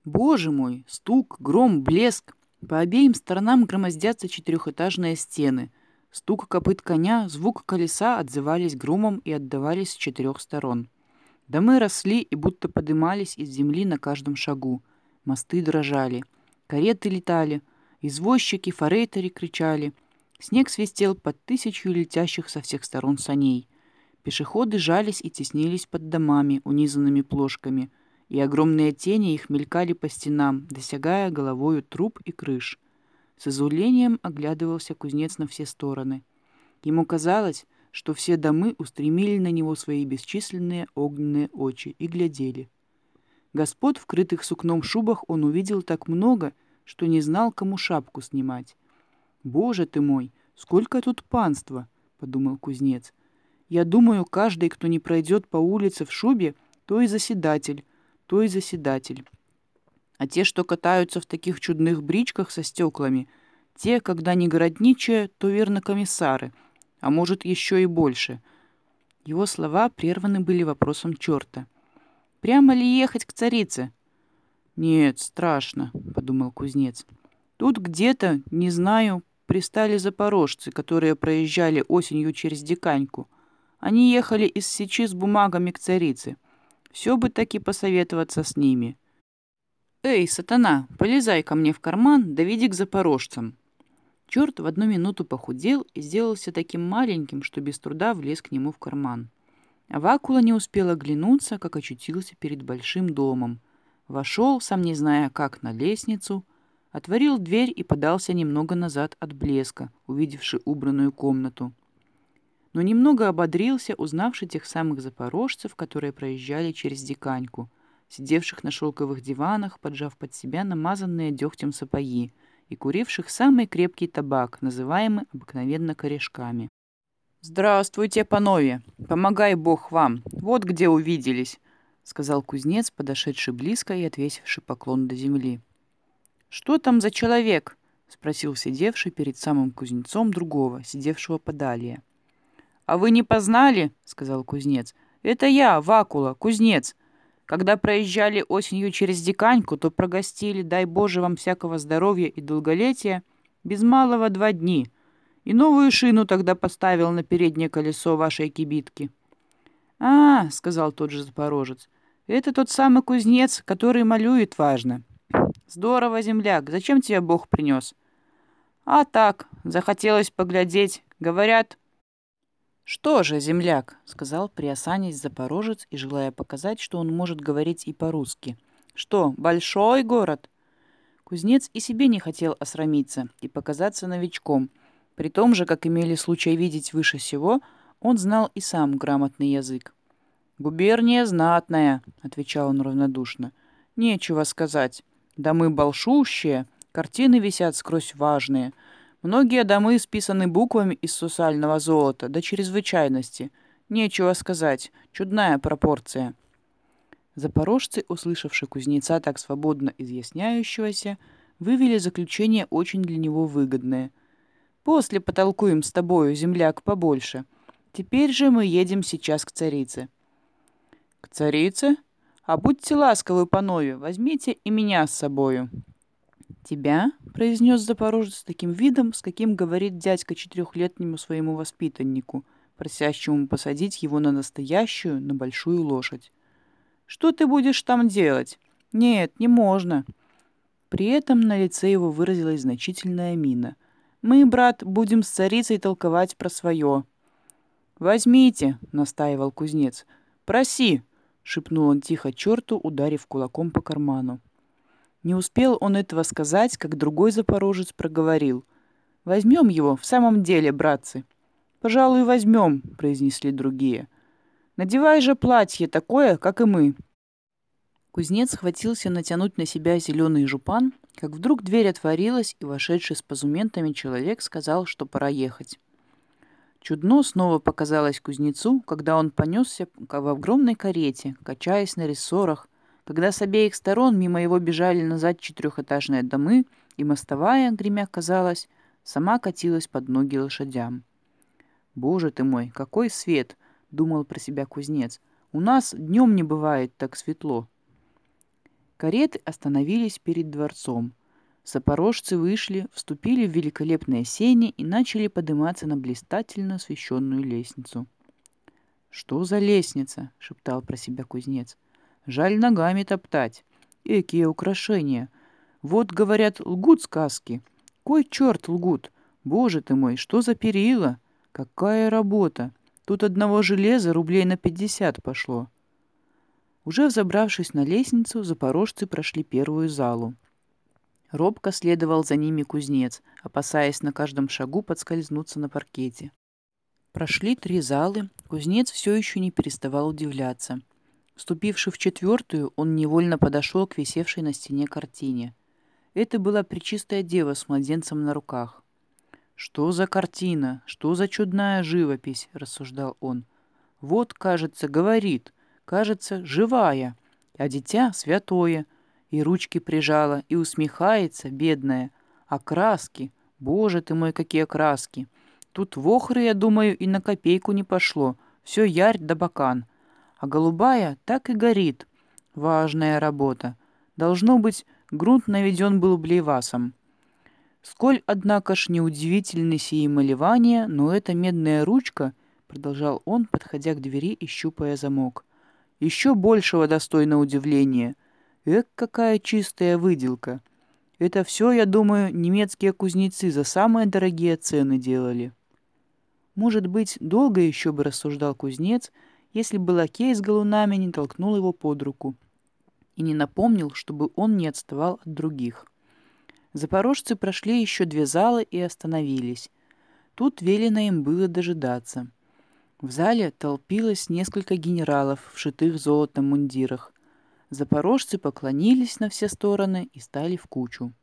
Боже мой! Стук, гром, блеск! По обеим сторонам громоздятся четырехэтажные стены. Стук копыт коня, звук колеса отзывались громом и отдавались с четырех сторон. Домы росли и будто подымались из земли на каждом шагу. Мосты дрожали, кареты летали, извозчики, форейтери кричали. Снег свистел под тысячу летящих со всех сторон саней. Пешеходы жались и теснились под домами, унизанными плошками, и огромные тени их мелькали по стенам, досягая головою труб и крыш. С изумлением оглядывался кузнец на все стороны. Ему казалось, что все домы устремили на него свои бесчисленные огненные очи и глядели. Господ, в крытых сукном шубах, он увидел так много, что не знал, кому шапку снимать. «Боже ты мой, сколько тут панства!» — подумал кузнец. «Я думаю, каждый, кто не пройдет по улице в шубе, то и заседатель, то и заседатель. А те, что катаются в таких чудных бричках со стеклами, те, когда не городничие, то верно комиссары, а может еще и больше». Его слова прерваны были вопросом черта. «Прямо ли ехать к царице?» «Нет, страшно», — подумал кузнец. «Тут где-то, не знаю, пристали запорожцы, которые проезжали осенью через Диканьку. Они ехали из Сечи с бумагами к царице. Все бы таки посоветоваться с ними. Эй, сатана, полезай ко мне в карман, да веди к запорожцам». Черт в одну минуту похудел и сделался таким маленьким, что без труда влез к нему в карман. Авакула не успел оглянуться, как очутился перед большим домом. Вошел, сам не зная как, на лестницу, отворил дверь и подался немного назад от блеска, увидевши убранную комнату. Но немного ободрился, узнавши тех самых запорожцев, которые проезжали через Диканьку, сидевших на шелковых диванах, поджав под себя намазанные дегтем сапоги, и куривших самый крепкий табак, называемый обыкновенно корешками. «Здравствуйте, панове! Помогай Бог вам! Вот где увиделись!» — сказал кузнец, подошедший близко и отвесивший поклон до земли. «Что там за человек?» — спросил сидевший перед самым кузнецом другого, сидевшего подалее. «А вы не познали?» — сказал кузнец. «Это я, Вакула, кузнец. Когда проезжали осенью через Диканьку, то прогостили, дай Боже вам всякого здоровья и долголетия, без малого два дни, и новую шину тогда поставил на переднее колесо вашей кибитки». «А, — сказал тот же запорожец, — это тот самый кузнец, который малюет важно. Здорово, земляк, зачем тебя Бог принес?» «А так, захотелось поглядеть. Говорят...» «Что же, земляк, — сказал, приосанясь запорожец и желая показать, что он может говорить и по-русски. — Что, большой город?» Кузнец и себе не хотел осрамиться и показаться новичком. При том же, как имели случай видеть выше всего, он знал и сам грамотный язык. «Губерния знатная, — отвечал он равнодушно. — Нечего сказать. Домы большущие, картины висят скрозь важные. Многие домы списаны буквами из сусального золота до чрезвычайности. Нечего сказать, чудная пропорция». Запорожцы, услышавши кузнеца так свободно изъясняющегося, вывели заключение очень для него выгодное. «После потолкуем с тобою, земляк, побольше. Теперь же мы едем сейчас к царице». «К царице? А будьте ласковы, панове, возьмите и меня с собою». «Тебя?» — произнес запорожец с таким видом, с каким говорит дядька четырехлетнему своему воспитаннику, просящему посадить его на настоящую, на большую лошадь. «Что ты будешь там делать? Нет, не можно». При этом на лице его выразилась значительная мина. «Мы, брат, будем с царицей толковать про свое». «Возьмите», — настаивал кузнец. «Проси», — шепнул он тихо черту, ударив кулаком по карману. Не успел он этого сказать, как другой запорожец проговорил. «Возьмем его, в самом деле, братцы». «Пожалуй, возьмем», — произнесли другие. «Надевай же платье такое, как и мы». Кузнец схватился натянуть на себя зеленый жупан, как вдруг дверь отворилась, и вошедший с позументами человек сказал, что пора ехать. Чудно снова показалось кузнецу, когда он понесся в огромной карете, качаясь на рессорах, когда с обеих сторон мимо его бежали назад четырехэтажные домы, и мостовая, гремя, казалось, сама катилась под ноги лошадям. «Боже ты мой, какой свет!» — думал про себя кузнец. «У нас днем не бывает так светло». Кареты остановились перед дворцом. Запорожцы вышли, вступили в великолепные сени и начали подниматься на блистательно освещенную лестницу. «Что за лестница?» — шептал про себя кузнец. «Жаль ногами топтать. Экие украшения. Вот, говорят, лгут сказки. Кой черт лгут? Боже ты мой, что за перила? Какая работа! Тут одного железа рублей на пятьдесят пошло». Уже взобравшись на лестницу, запорожцы прошли первую залу. Робко следовал за ними кузнец, опасаясь на каждом шагу подскользнуться на паркете. Прошли три залы, кузнец все еще не переставал удивляться. Вступивши в четвертую, он невольно подошел к висевшей на стене картине. Это была пречистая дева с младенцем на руках. «Что за картина? Что за чудная живопись?» — рассуждал он. «Вот, кажется, говорит, кажется, живая, а дитя святое, и ручки прижала, и усмехается, бедная. А краски, боже ты мой, какие краски! Тут вохры, я думаю, и на копейку не пошло, все ярь да бакан. А голубая так и горит. Важная работа. Должно быть, грунт наведен был блейвасом. Сколь, однако ж, неудивительны сии малевания, но эта медная ручка, продолжал он, подходя к двери и щупая замок, еще большего достойно удивления. Эк, какая чистая выделка! Это все, я думаю, немецкие кузнецы за самые дорогие цены делали. Может быть, долго еще бы рассуждал кузнец, если бы лакей с галунами не толкнул его под руку и не напомнил, чтобы он не отставал от других. Запорожцы прошли еще две залы и остановились. Тут велено им было дожидаться. В зале толпилось несколько генералов в шитых золотом мундирах. Запорожцы поклонились на все стороны и стали в кучу.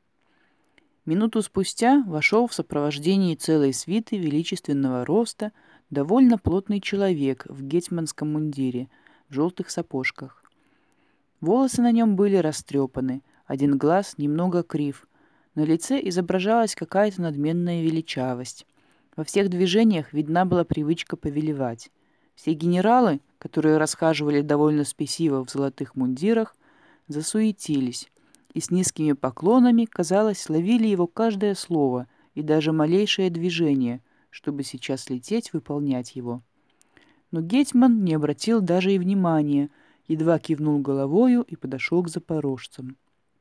Минуту спустя вошел в сопровождении целой свиты величественного роста довольно плотный человек в гетьманском мундире, в желтых сапожках. Волосы на нем были растрепаны, один глаз немного крив, на лице изображалась какая-то надменная величавость. Во всех движениях видна была привычка повелевать. Все генералы, которые расхаживали довольно спесиво в золотых мундирах, засуетились и с низкими поклонами, казалось, ловили его каждое слово и даже малейшее движение, чтобы сейчас лететь выполнять его. Но гетьман не обратил даже и внимания, едва кивнул головою и подошел к запорожцам.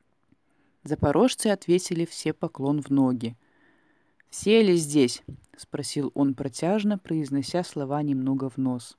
Запорожцы отвесили все поклон в ноги. «Все ли здесь?» — спросил он протяжно, произнося слова немного в нос.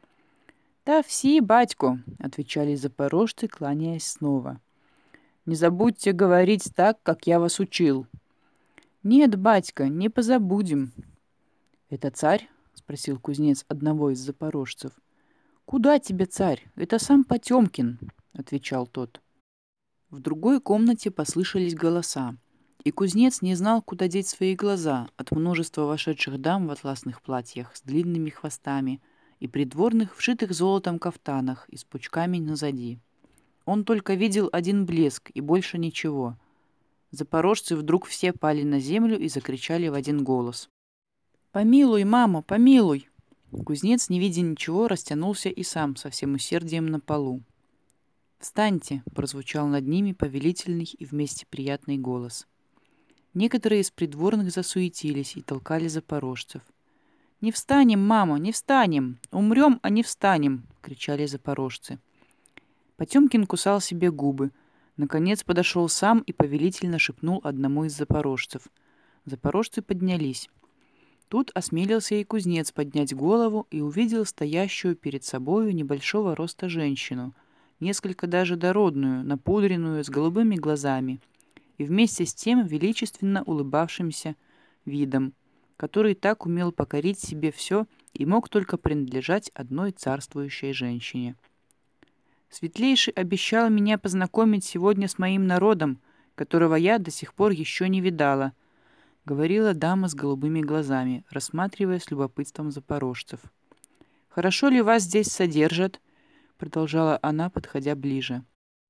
«Да все, батько», — отвечали запорожцы, кланяясь снова. «Не забудьте говорить так, как я вас учил». «Нет, батька, не позабудем». «Это царь?» — спросил кузнец одного из запорожцев. «Куда тебе, царь? Это сам Потемкин», — отвечал тот. В другой комнате послышались голоса, и кузнец не знал, куда деть свои глаза от множества вошедших дам в атласных платьях с длинными хвостами и придворных, вшитых золотом кафтанах и с пучками назади. Он только видел один блеск и больше ничего. Запорожцы вдруг все пали на землю и закричали в один голос. «Помилуй, мама, помилуй!» Кузнец, не видя ничего, растянулся и сам со всем усердием на полу. «Встаньте!» — прозвучал над ними повелительный и вместе приятный голос. Некоторые из придворных засуетились и толкали запорожцев. «Не встанем, мама, не встанем! Умрем, а не встанем!» — кричали запорожцы. Потемкин кусал себе губы. Наконец подошел сам и повелительно шепнул одному из запорожцев. Запорожцы поднялись. Тут осмелился и кузнец поднять голову и увидел стоящую перед собою небольшого роста женщину, несколько даже дородную, напудренную, с голубыми глазами, и вместе с тем величественно улыбавшимся видом, который так умел покорить себе все и мог только принадлежать одной царствующей женщине. «Светлейший обещал меня познакомить сегодня с моим народом, которого я до сих пор еще не видала», — говорила дама с голубыми глазами, рассматривая с любопытством запорожцев. «Хорошо ли вас здесь содержат?» — продолжала она, подходя ближе.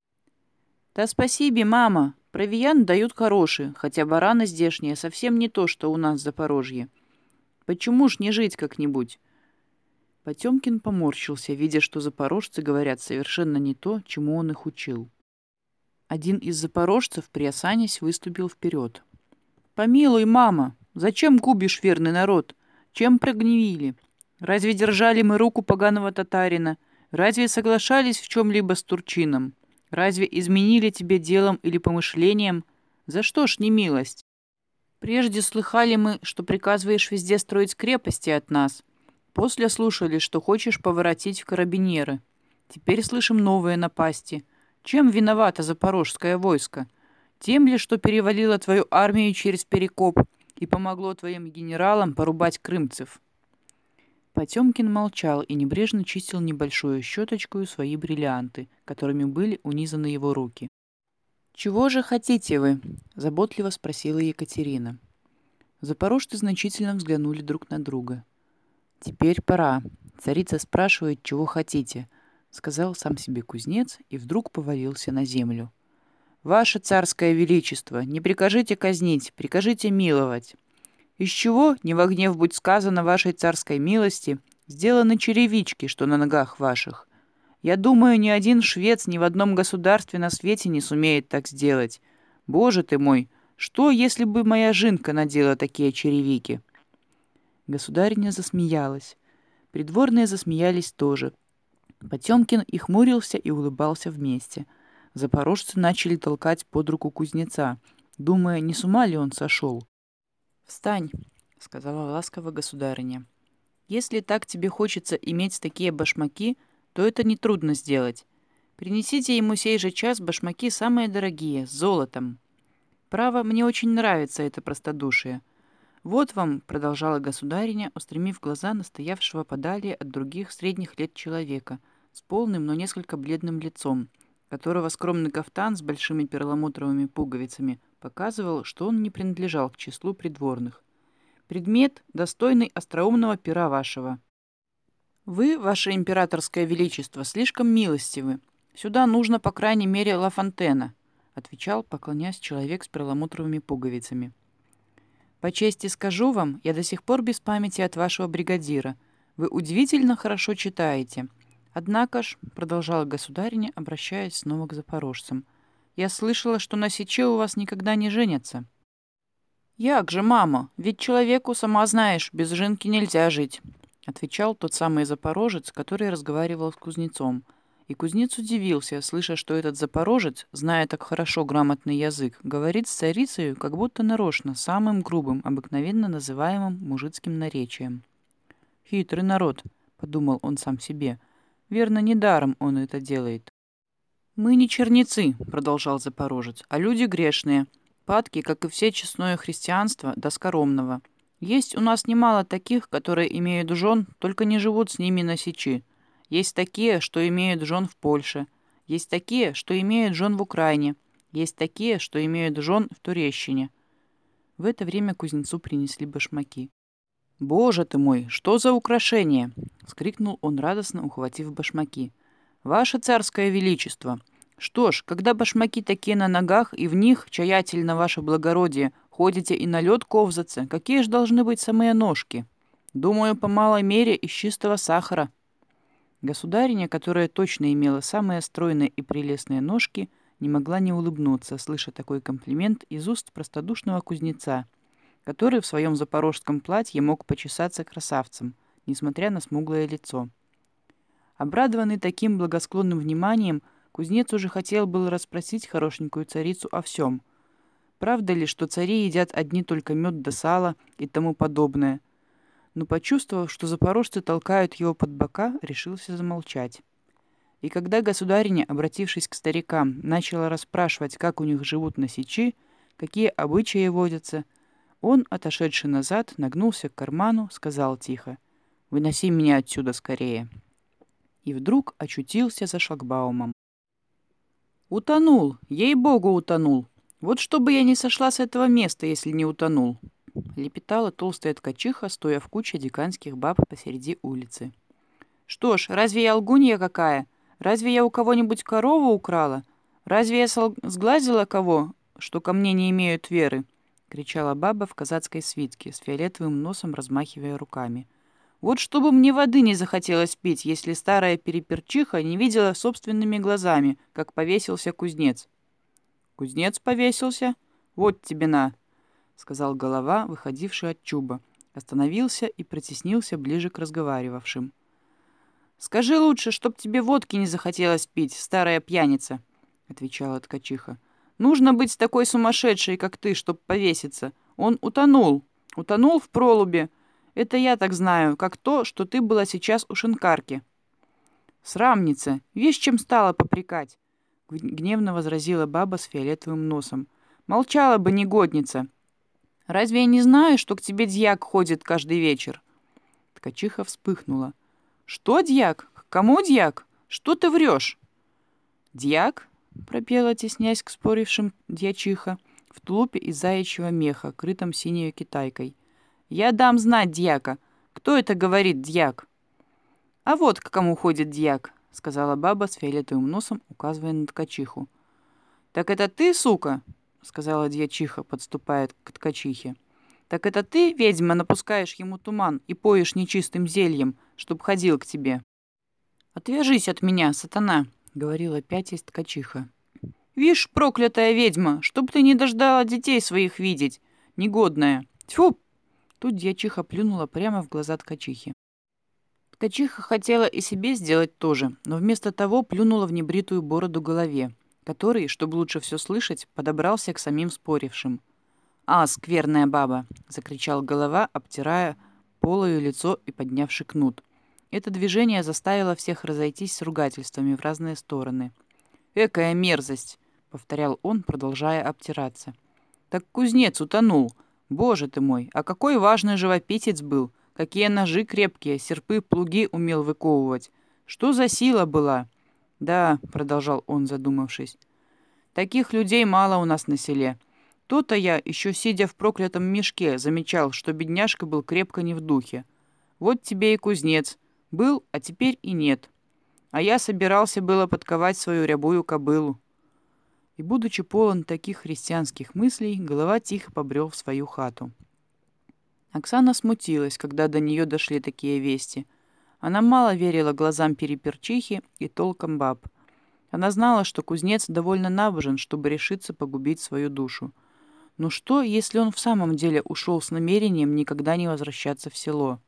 «Да спасибо, мама. Провиант дают хороший, хотя бараны здешние совсем не то, что у нас в Запорожье. Почему ж не жить как-нибудь?» Потемкин поморщился, видя, что запорожцы говорят совершенно не то, чему он их учил. Один из запорожцев, приосанясь, выступил вперед. «Помилуй, мама, зачем губишь верный народ? Чем прогневили? Разве держали мы руку поганого татарина? Разве соглашались в чем-либо с турчином? Разве изменили тебе делом или помышлением? За что ж не милость? Прежде слыхали мы, что приказываешь везде строить крепости от нас. После слушали, что хочешь поворотить в карабинеры. Теперь слышим новые напасти. Чем виновато запорожское войско? Тем ли, что перевалило твою армию через Перекоп и помогло твоим генералам порубать крымцев?» Потемкин молчал и небрежно чистил небольшую щеточкою свои бриллианты, которыми были унизаны его руки. «Чего же хотите вы?» — заботливо спросила Екатерина. Запорожцы значительно взглянули друг на друга. «Теперь пора. Царица спрашивает, чего хотите», — сказал сам себе кузнец и вдруг повалился на землю. «Ваше царское величество, не прикажите казнить, прикажите миловать. Из чего, не во гнев будь сказано вашей царской милости, сделаны черевички, что на ногах ваших. Я думаю, ни один швец ни в одном государстве на свете не сумеет так сделать. Боже ты мой, что, если бы моя жинка надела такие черевики?» Государиня засмеялась. Придворные засмеялись тоже. Потемкин и хмурился, и улыбался вместе. Запорожцы начали толкать под руку кузнеца, думая, не с ума ли он сошел. «Встань», — сказала ласково государыня. «Если так тебе хочется иметь такие башмаки, то это нетрудно сделать. Принесите ему сей же час башмаки самые дорогие, с золотом. Право, мне очень нравится это простодушие. Вот вам», — продолжала государиня, устремив глаза на стоявшего подалее от других средних лет человека, с полным, но несколько бледным лицом, которого скромный кафтан с большими перламутровыми пуговицами показывал, что он не принадлежал к числу придворных. «Предмет, достойный остроумного пера вашего. Вы, ваше императорское величество, слишком милостивы. Сюда нужно, по крайней мере, Ла Фонтена», — отвечал, поклоняясь, человек с перламутровыми пуговицами. «По чести скажу вам, я до сих пор без памяти от вашего бригадира. Вы удивительно хорошо читаете. Однако ж, — продолжала государиня, обращаясь снова к запорожцам, — я слышала, что на сече у вас никогда не женятся». «Як же, мама, ведь человеку, сама знаешь, без жинки нельзя жить», — отвечал тот самый запорожец, который разговаривал с кузнецом. И кузнец удивился, слыша, что этот запорожец, зная так хорошо грамотный язык, говорит с царицею, как будто нарочно, самым грубым, обыкновенно называемым мужицким наречием. «Хитрый народ», — подумал он сам себе, — «верно, недаром он это делает». «Мы не черницы», — продолжал запорожец, — «а люди грешные, падки, как и все честное христианство, до скоромного. Есть у нас немало таких, которые имеют жен, только не живут с ними на сечи. Есть такие, что имеют жен в Польше. Есть такие, что имеют жен в Украине. Есть такие, что имеют жен в Турещине». В это время кузнецу принесли башмаки. «Боже ты мой, что за украшение!» — вскрикнул он радостно, ухватив башмаки. «Ваше царское величество! Что ж, когда башмаки такие на ногах, и в них, чаятельно ваше благородие, ходите и на лед ковзаться, какие ж должны быть самые ножки? Думаю, по малой мере из чистого сахара». Государиня, которая точно имела самые стройные и прелестные ножки, не могла не улыбнуться, слыша такой комплимент из уст простодушного кузнеца, который в своем запорожском платье мог почесаться красавцем, несмотря на смуглое лицо. Обрадованный таким благосклонным вниманием, кузнец уже хотел было расспросить хорошенькую царицу о всем. Правда ли, что цари едят одни только мед да сало и тому подобное? Но, почувствовав, что запорожцы толкают его под бока, решился замолчать. И когда государиня, обратившись к старикам, начала расспрашивать, как у них живут на сечи, какие обычаи водятся, он, отошедший назад, нагнулся к карману, сказал тихо: «Выноси меня отсюда скорее». И вдруг очутился за шлагбаумом. «Утонул! Ей-богу, утонул! Вот чтобы я не сошла с этого места, если не утонул!» Лепетала толстая ткачиха, стоя в куче диканских баб посреди улицы. «Что ж, разве я лгунья какая? Разве я у кого-нибудь корову украла? Разве я сол- сглазила кого, что ко мне не имеют веры?» — кричала баба в казацкой свитке, с фиолетовым носом размахивая руками. «Вот чтобы мне воды не захотелось пить, если старая переперчиха не видела собственными глазами, как повесился кузнец». «Кузнец повесился? Вот тебе на!» — сказал голова, выходивший от чуба. Остановился и протеснился ближе к разговаривавшим. «Скажи лучше, чтоб тебе водки не захотелось пить, старая пьяница», — отвечала ткачиха. «Нужно быть такой сумасшедшей, как ты, чтоб повеситься. Он утонул, утонул в пролубе. Это я так знаю, как то, что ты была сейчас у шинкарки». «Срамница! Вишь, чем стала попрекать!» — гневно возразила баба с фиолетовым носом. «Молчала бы, негодница! Разве я не знаю, что к тебе дьяк ходит каждый вечер?» Ткачиха вспыхнула. «Что, дьяк? К кому дьяк? Что ты врешь?» «Дьяк?» — пропела, теснясь к спорившим дьячиха, в тулупе из заячьего меха, крытом синей китайкой. «Я дам знать дьяка. Кто это говорит, дьяк?» «А вот к кому ходит дьяк», — сказала баба с фиолетовым носом, указывая на ткачиху. «Так это ты, сука?» — сказала дьячиха, подступая к ткачихе. «Так это ты, ведьма, напускаешь ему туман и поешь нечистым зельем, чтоб ходил к тебе?» «Отвяжись от меня, сатана», — говорила пятясь ткачиха. «Вишь, проклятая ведьма, чтоб ты не дождала детей своих видеть, негодная! Тьфу!» Тут дьячиха плюнула прямо в глаза ткачихи. Ткачиха хотела и себе сделать то же, но вместо того плюнула в небритую бороду голове, который, чтобы лучше все слышать, подобрался к самим спорившим. «А, скверная баба!» — закричал голова, обтирая полою лицо и поднявши кнут. Это движение заставило всех разойтись с ругательствами в разные стороны. «Экая мерзость!» — повторял он, продолжая обтираться. «Так кузнец утонул! Боже ты мой, а какой важный живописец был! Какие ножи крепкие, серпы, плуги умел выковывать! Что за сила была!» «Да», — продолжал он, задумавшись, — «таких людей мало у нас на селе. То-то я, еще сидя в проклятом мешке, замечал, что бедняжка был крепко не в духе. Вот тебе и кузнец. Был, а теперь и нет. А я собирался было подковать свою рябую кобылу». И, будучи полон таких христианских мыслей, голова тихо побрел в свою хату. Оксана смутилась, когда до нее дошли такие вести. Она мало верила глазам переперчихи и толкам баб. Она знала, что кузнец довольно набожен, чтобы решиться погубить свою душу. Но что, если он в самом деле ушел с намерением никогда не возвращаться в село?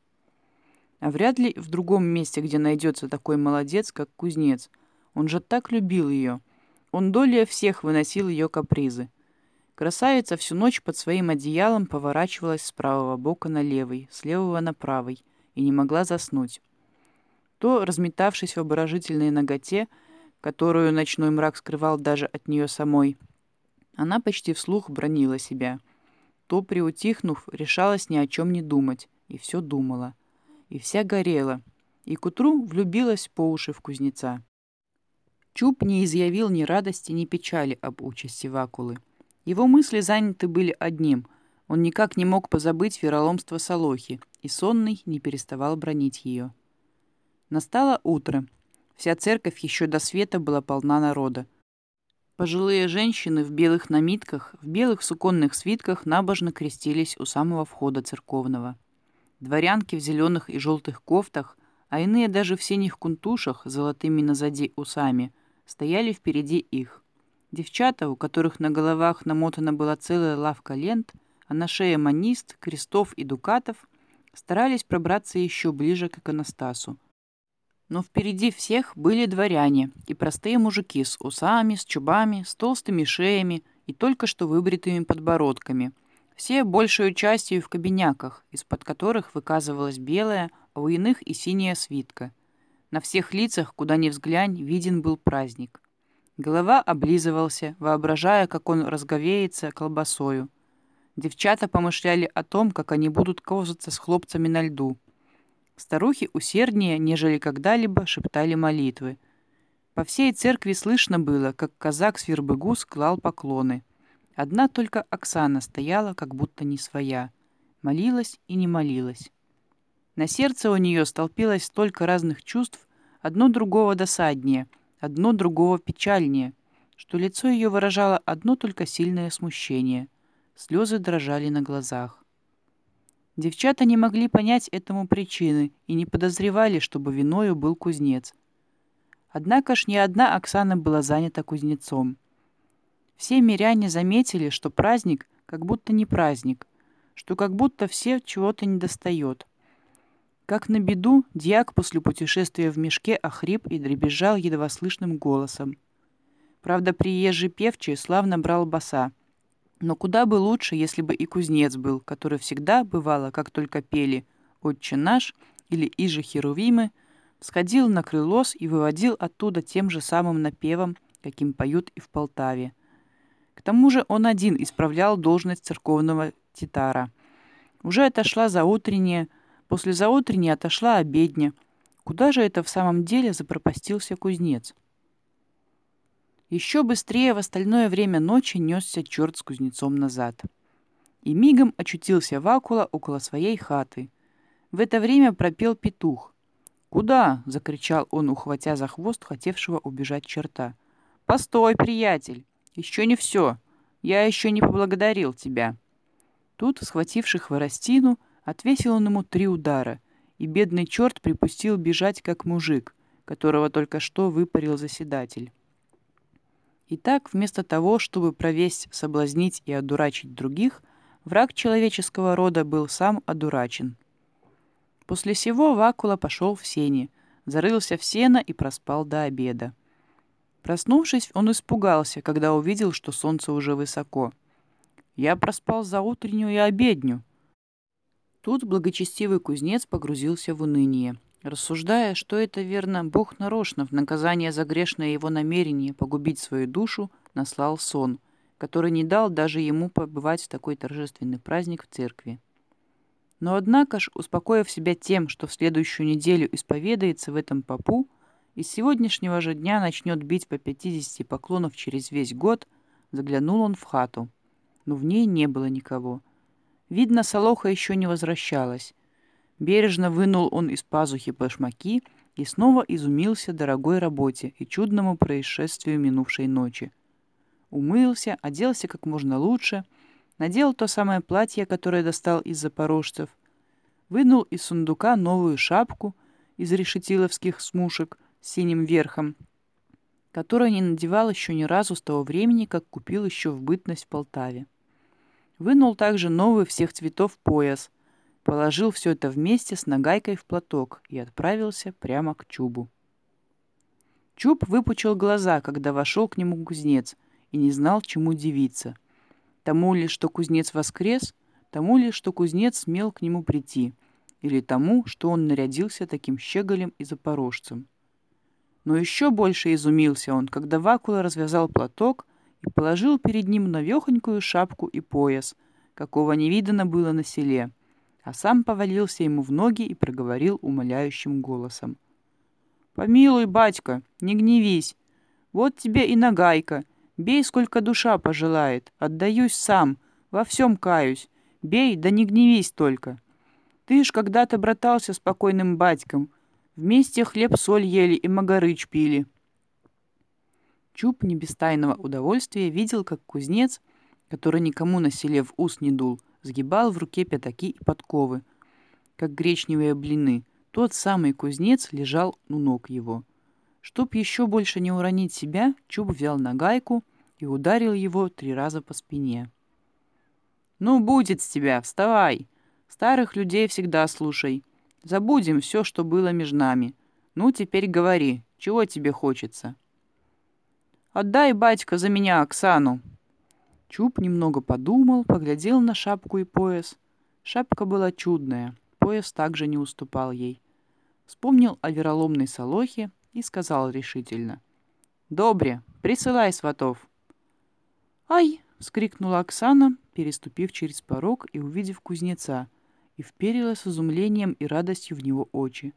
А вряд ли в другом месте, где найдется такой молодец, как кузнец. Он же так любил ее. Он долее всех выносил ее капризы. Красавица всю ночь под своим одеялом поворачивалась с правого бока на левый, с левого на правый, и не могла заснуть. То, разметавшись в обворожительной наготе, которую ночной мрак скрывал даже от нее самой, она почти вслух бранила себя. То, приутихнув, решалась ни о чем не думать, и все думала. И вся горела, и к утру влюбилась по уши в кузнеца. Чуб не изъявил ни радости, ни печали об участи Вакулы. Его мысли заняты были одним. Он никак не мог позабыть вероломство Солохи, и сонный не переставал бранить ее. Настало утро. Вся церковь еще до света была полна народа. Пожилые женщины в белых намитках, в белых суконных свитках набожно крестились у самого входа церковного. Дворянки в зеленых и желтых кофтах, а иные даже в синих кунтушах с золотыми назади усами, стояли впереди их. Девчата, у которых на головах намотана была целая лавка лент, а на шее манист, крестов и дукатов, старались пробраться еще ближе к иконостасу. Но впереди всех были дворяне и простые мужики с усами, с чубами, с толстыми шеями и только что выбритыми подбородками. Все большую частью в кабиняках, из-под которых выказывалась белая, а у иных и синяя свитка. На всех лицах, куда ни взглянь, виден был праздник. Голова облизывался, воображая, как он разговеется колбасою. Девчата помышляли о том, как они будут ковзаться с хлопцами на льду. Старухи усерднее, нежели когда-либо, шептали молитвы. По всей церкви слышно было, как казак Свербыгус клал поклоны. Одна только Оксана стояла, как будто не своя. Молилась и не молилась. На сердце у нее столпилось столько разных чувств, одно другого досаднее, одно другого печальнее, что лицо ее выражало одно только сильное смущение. Слезы дрожали на глазах. Девчата не могли понять этому причины и не подозревали, чтобы виною был кузнец. Однако ж не одна Оксана была занята кузнецом. Все миряне заметили, что праздник как будто не праздник, что как будто все чего-то недостает. Как на беду, дьяк после путешествия в мешке охрип и дребезжал едва слышным голосом. Правда, приезжий певчий славно брал баса. Но куда бы лучше, если бы и кузнец был, который всегда, бывало, как только пели «Отче наш» или «Иже Херувимы», сходил на крылос и выводил оттуда тем же самым напевом, каким поют и в Полтаве. К тому же он один исправлял должность церковного титара. Уже отошла заутренняя, после заутренней отошла обедня. Куда же это в самом деле запропастился кузнец? Еще быстрее в остальное время ночи несся черт с кузнецом назад. И мигом очутился Вакула около своей хаты. В это время пропел петух. «Куда?» — закричал он, ухватя за хвост хотевшего убежать черта. «Постой, приятель! Еще не все! Я еще не поблагодарил тебя!» Тут, схвативший хворостину, отвесил он ему три удара, и бедный черт припустил бежать, как мужик, которого только что выпарил заседатель. Итак, вместо того, чтобы провесть, соблазнить и одурачить других, враг человеческого рода был сам одурачен. После сего Вакула пошел в сени, зарылся в сено и проспал до обеда. Проснувшись, он испугался, когда увидел, что солнце уже высоко. «Я проспал заутреннюю и обедню». Тут благочестивый кузнец погрузился в уныние, рассуждая, что это, верно, Бог нарочно в наказание за грешное его намерение погубить свою душу наслал сон, который не дал даже ему побывать в такой торжественный праздник в церкви. Но однако ж, успокоив себя тем, что в следующую неделю исповедается в этом попу и с сегодняшнего же дня начнет бить по пятидесяти поклонов через весь год, заглянул он в хату. Но в ней не было никого. Видно, Солоха еще не возвращалась. Бережно вынул он из пазухи башмаки и снова изумился дорогой работе и чудному происшествию минувшей ночи. Умылся, оделся как можно лучше, надел то самое платье, которое достал из запорожцев, вынул из сундука новую шапку из решетиловских смушек с синим верхом, которую не надевал еще ни разу с того времени, как купил еще в бытность в Полтаве. Вынул также новый всех цветов пояс, положил все это вместе с нагайкой в платок и отправился прямо к Чубу. Чуб выпучил глаза, когда вошел к нему кузнец, и не знал, чему дивиться. Тому ли, что кузнец воскрес, тому ли, что кузнец смел к нему прийти, или тому, что он нарядился таким щеголем и запорожцем. Но еще больше изумился он, когда Вакула развязал платок и положил перед ним навехонькую шапку и пояс, какого не видано было на селе, а сам повалился ему в ноги и проговорил умоляющим голосом. «Помилуй, батька, не гневись. Вот тебе и нагайка. Бей, сколько душа пожелает. Отдаюсь сам, во всем каюсь. Бей, да не гневись только. Ты ж когда-то братался с покойным батьком. Вместе хлеб-соль ели и магарыч пили». Чуб не без тайного удовольствия видел, как кузнец, который никому на селе в ус не дул, сгибал в руке пятаки и подковы, как гречневые блины. Тот самый кузнец лежал у ног его. Чтоб еще больше не уронить себя, Чуб взял нагайку и ударил его три раза по спине. «Ну, будет с тебя, вставай! Старых людей всегда слушай. Забудем все, что было между нами. Ну, теперь говори, чего тебе хочется?» «Отдай, батька, за меня Оксану!» Чуб немного подумал, поглядел на шапку и пояс. Шапка была чудная, пояс также не уступал ей. Вспомнил о вероломной Солохе и сказал решительно: «Добре, присылай сватов». «Ай!» — вскрикнула Оксана, переступив через порог и увидев кузнеца, и вперила с изумлением и радостью в него очи.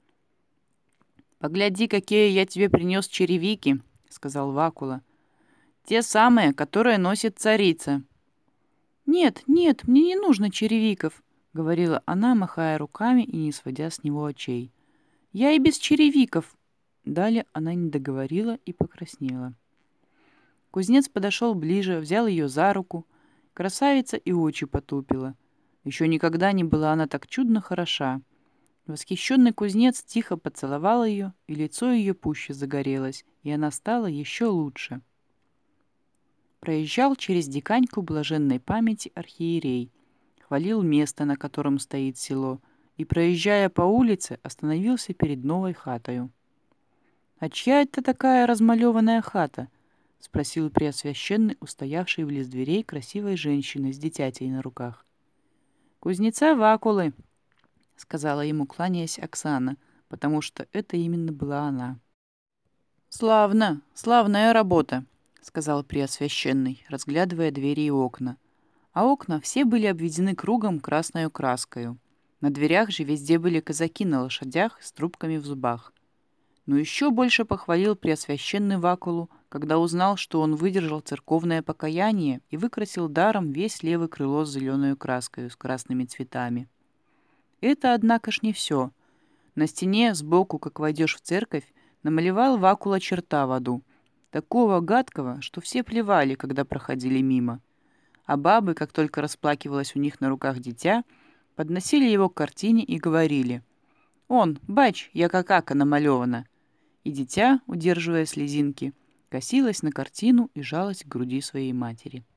«Погляди, какие я тебе принес черевики!» — сказал Вакула. «Те самые, которые носит царица». «Нет, нет, мне не нужно черевиков», — говорила она, махая руками и не сводя с него очей. «Я и без черевиков». Далее она не договорила и покраснела. Кузнец подошел ближе, взял ее за руку. Красавица и очи потупила. Еще никогда не была она так чудно хороша. Восхищенный кузнец тихо поцеловал ее, и лицо ее пуще загорелось, и она стала еще лучше. Проезжал через диканьку блаженной памяти архиерей, хвалил место, на котором стоит село, и, проезжая по улице, остановился перед новой хатою. «А чья это такая размалеванная хата?» — спросил Преосвященный, устоявший близ дверей красивой женщины с дитятей на руках. «Кузнеца Вакулы», — сказала ему, кланяясь, Оксана, потому что это именно была она. «Славно, славная работа», — сказал Преосвященный, разглядывая двери и окна. А окна все были обведены кругом красною краскою. На дверях же везде были казаки на лошадях с трубками в зубах. Но еще больше похвалил Преосвященный Вакулу, когда узнал, что он выдержал церковное покаяние и выкрасил даром весь левое крыло с зеленой краской с красными цветами. Это, однако ж, не все. На стене сбоку, как войдешь в церковь, намалевал Вакула черта в аду, такого гадкого, что все плевали, когда проходили мимо. А бабы, как только расплакивалось у них на руках дитя, подносили его к картине и говорили: «Он, бач, яка кака намалевана!» И дитя, удерживая слезинки, косилось на картину и жалось к груди своей матери.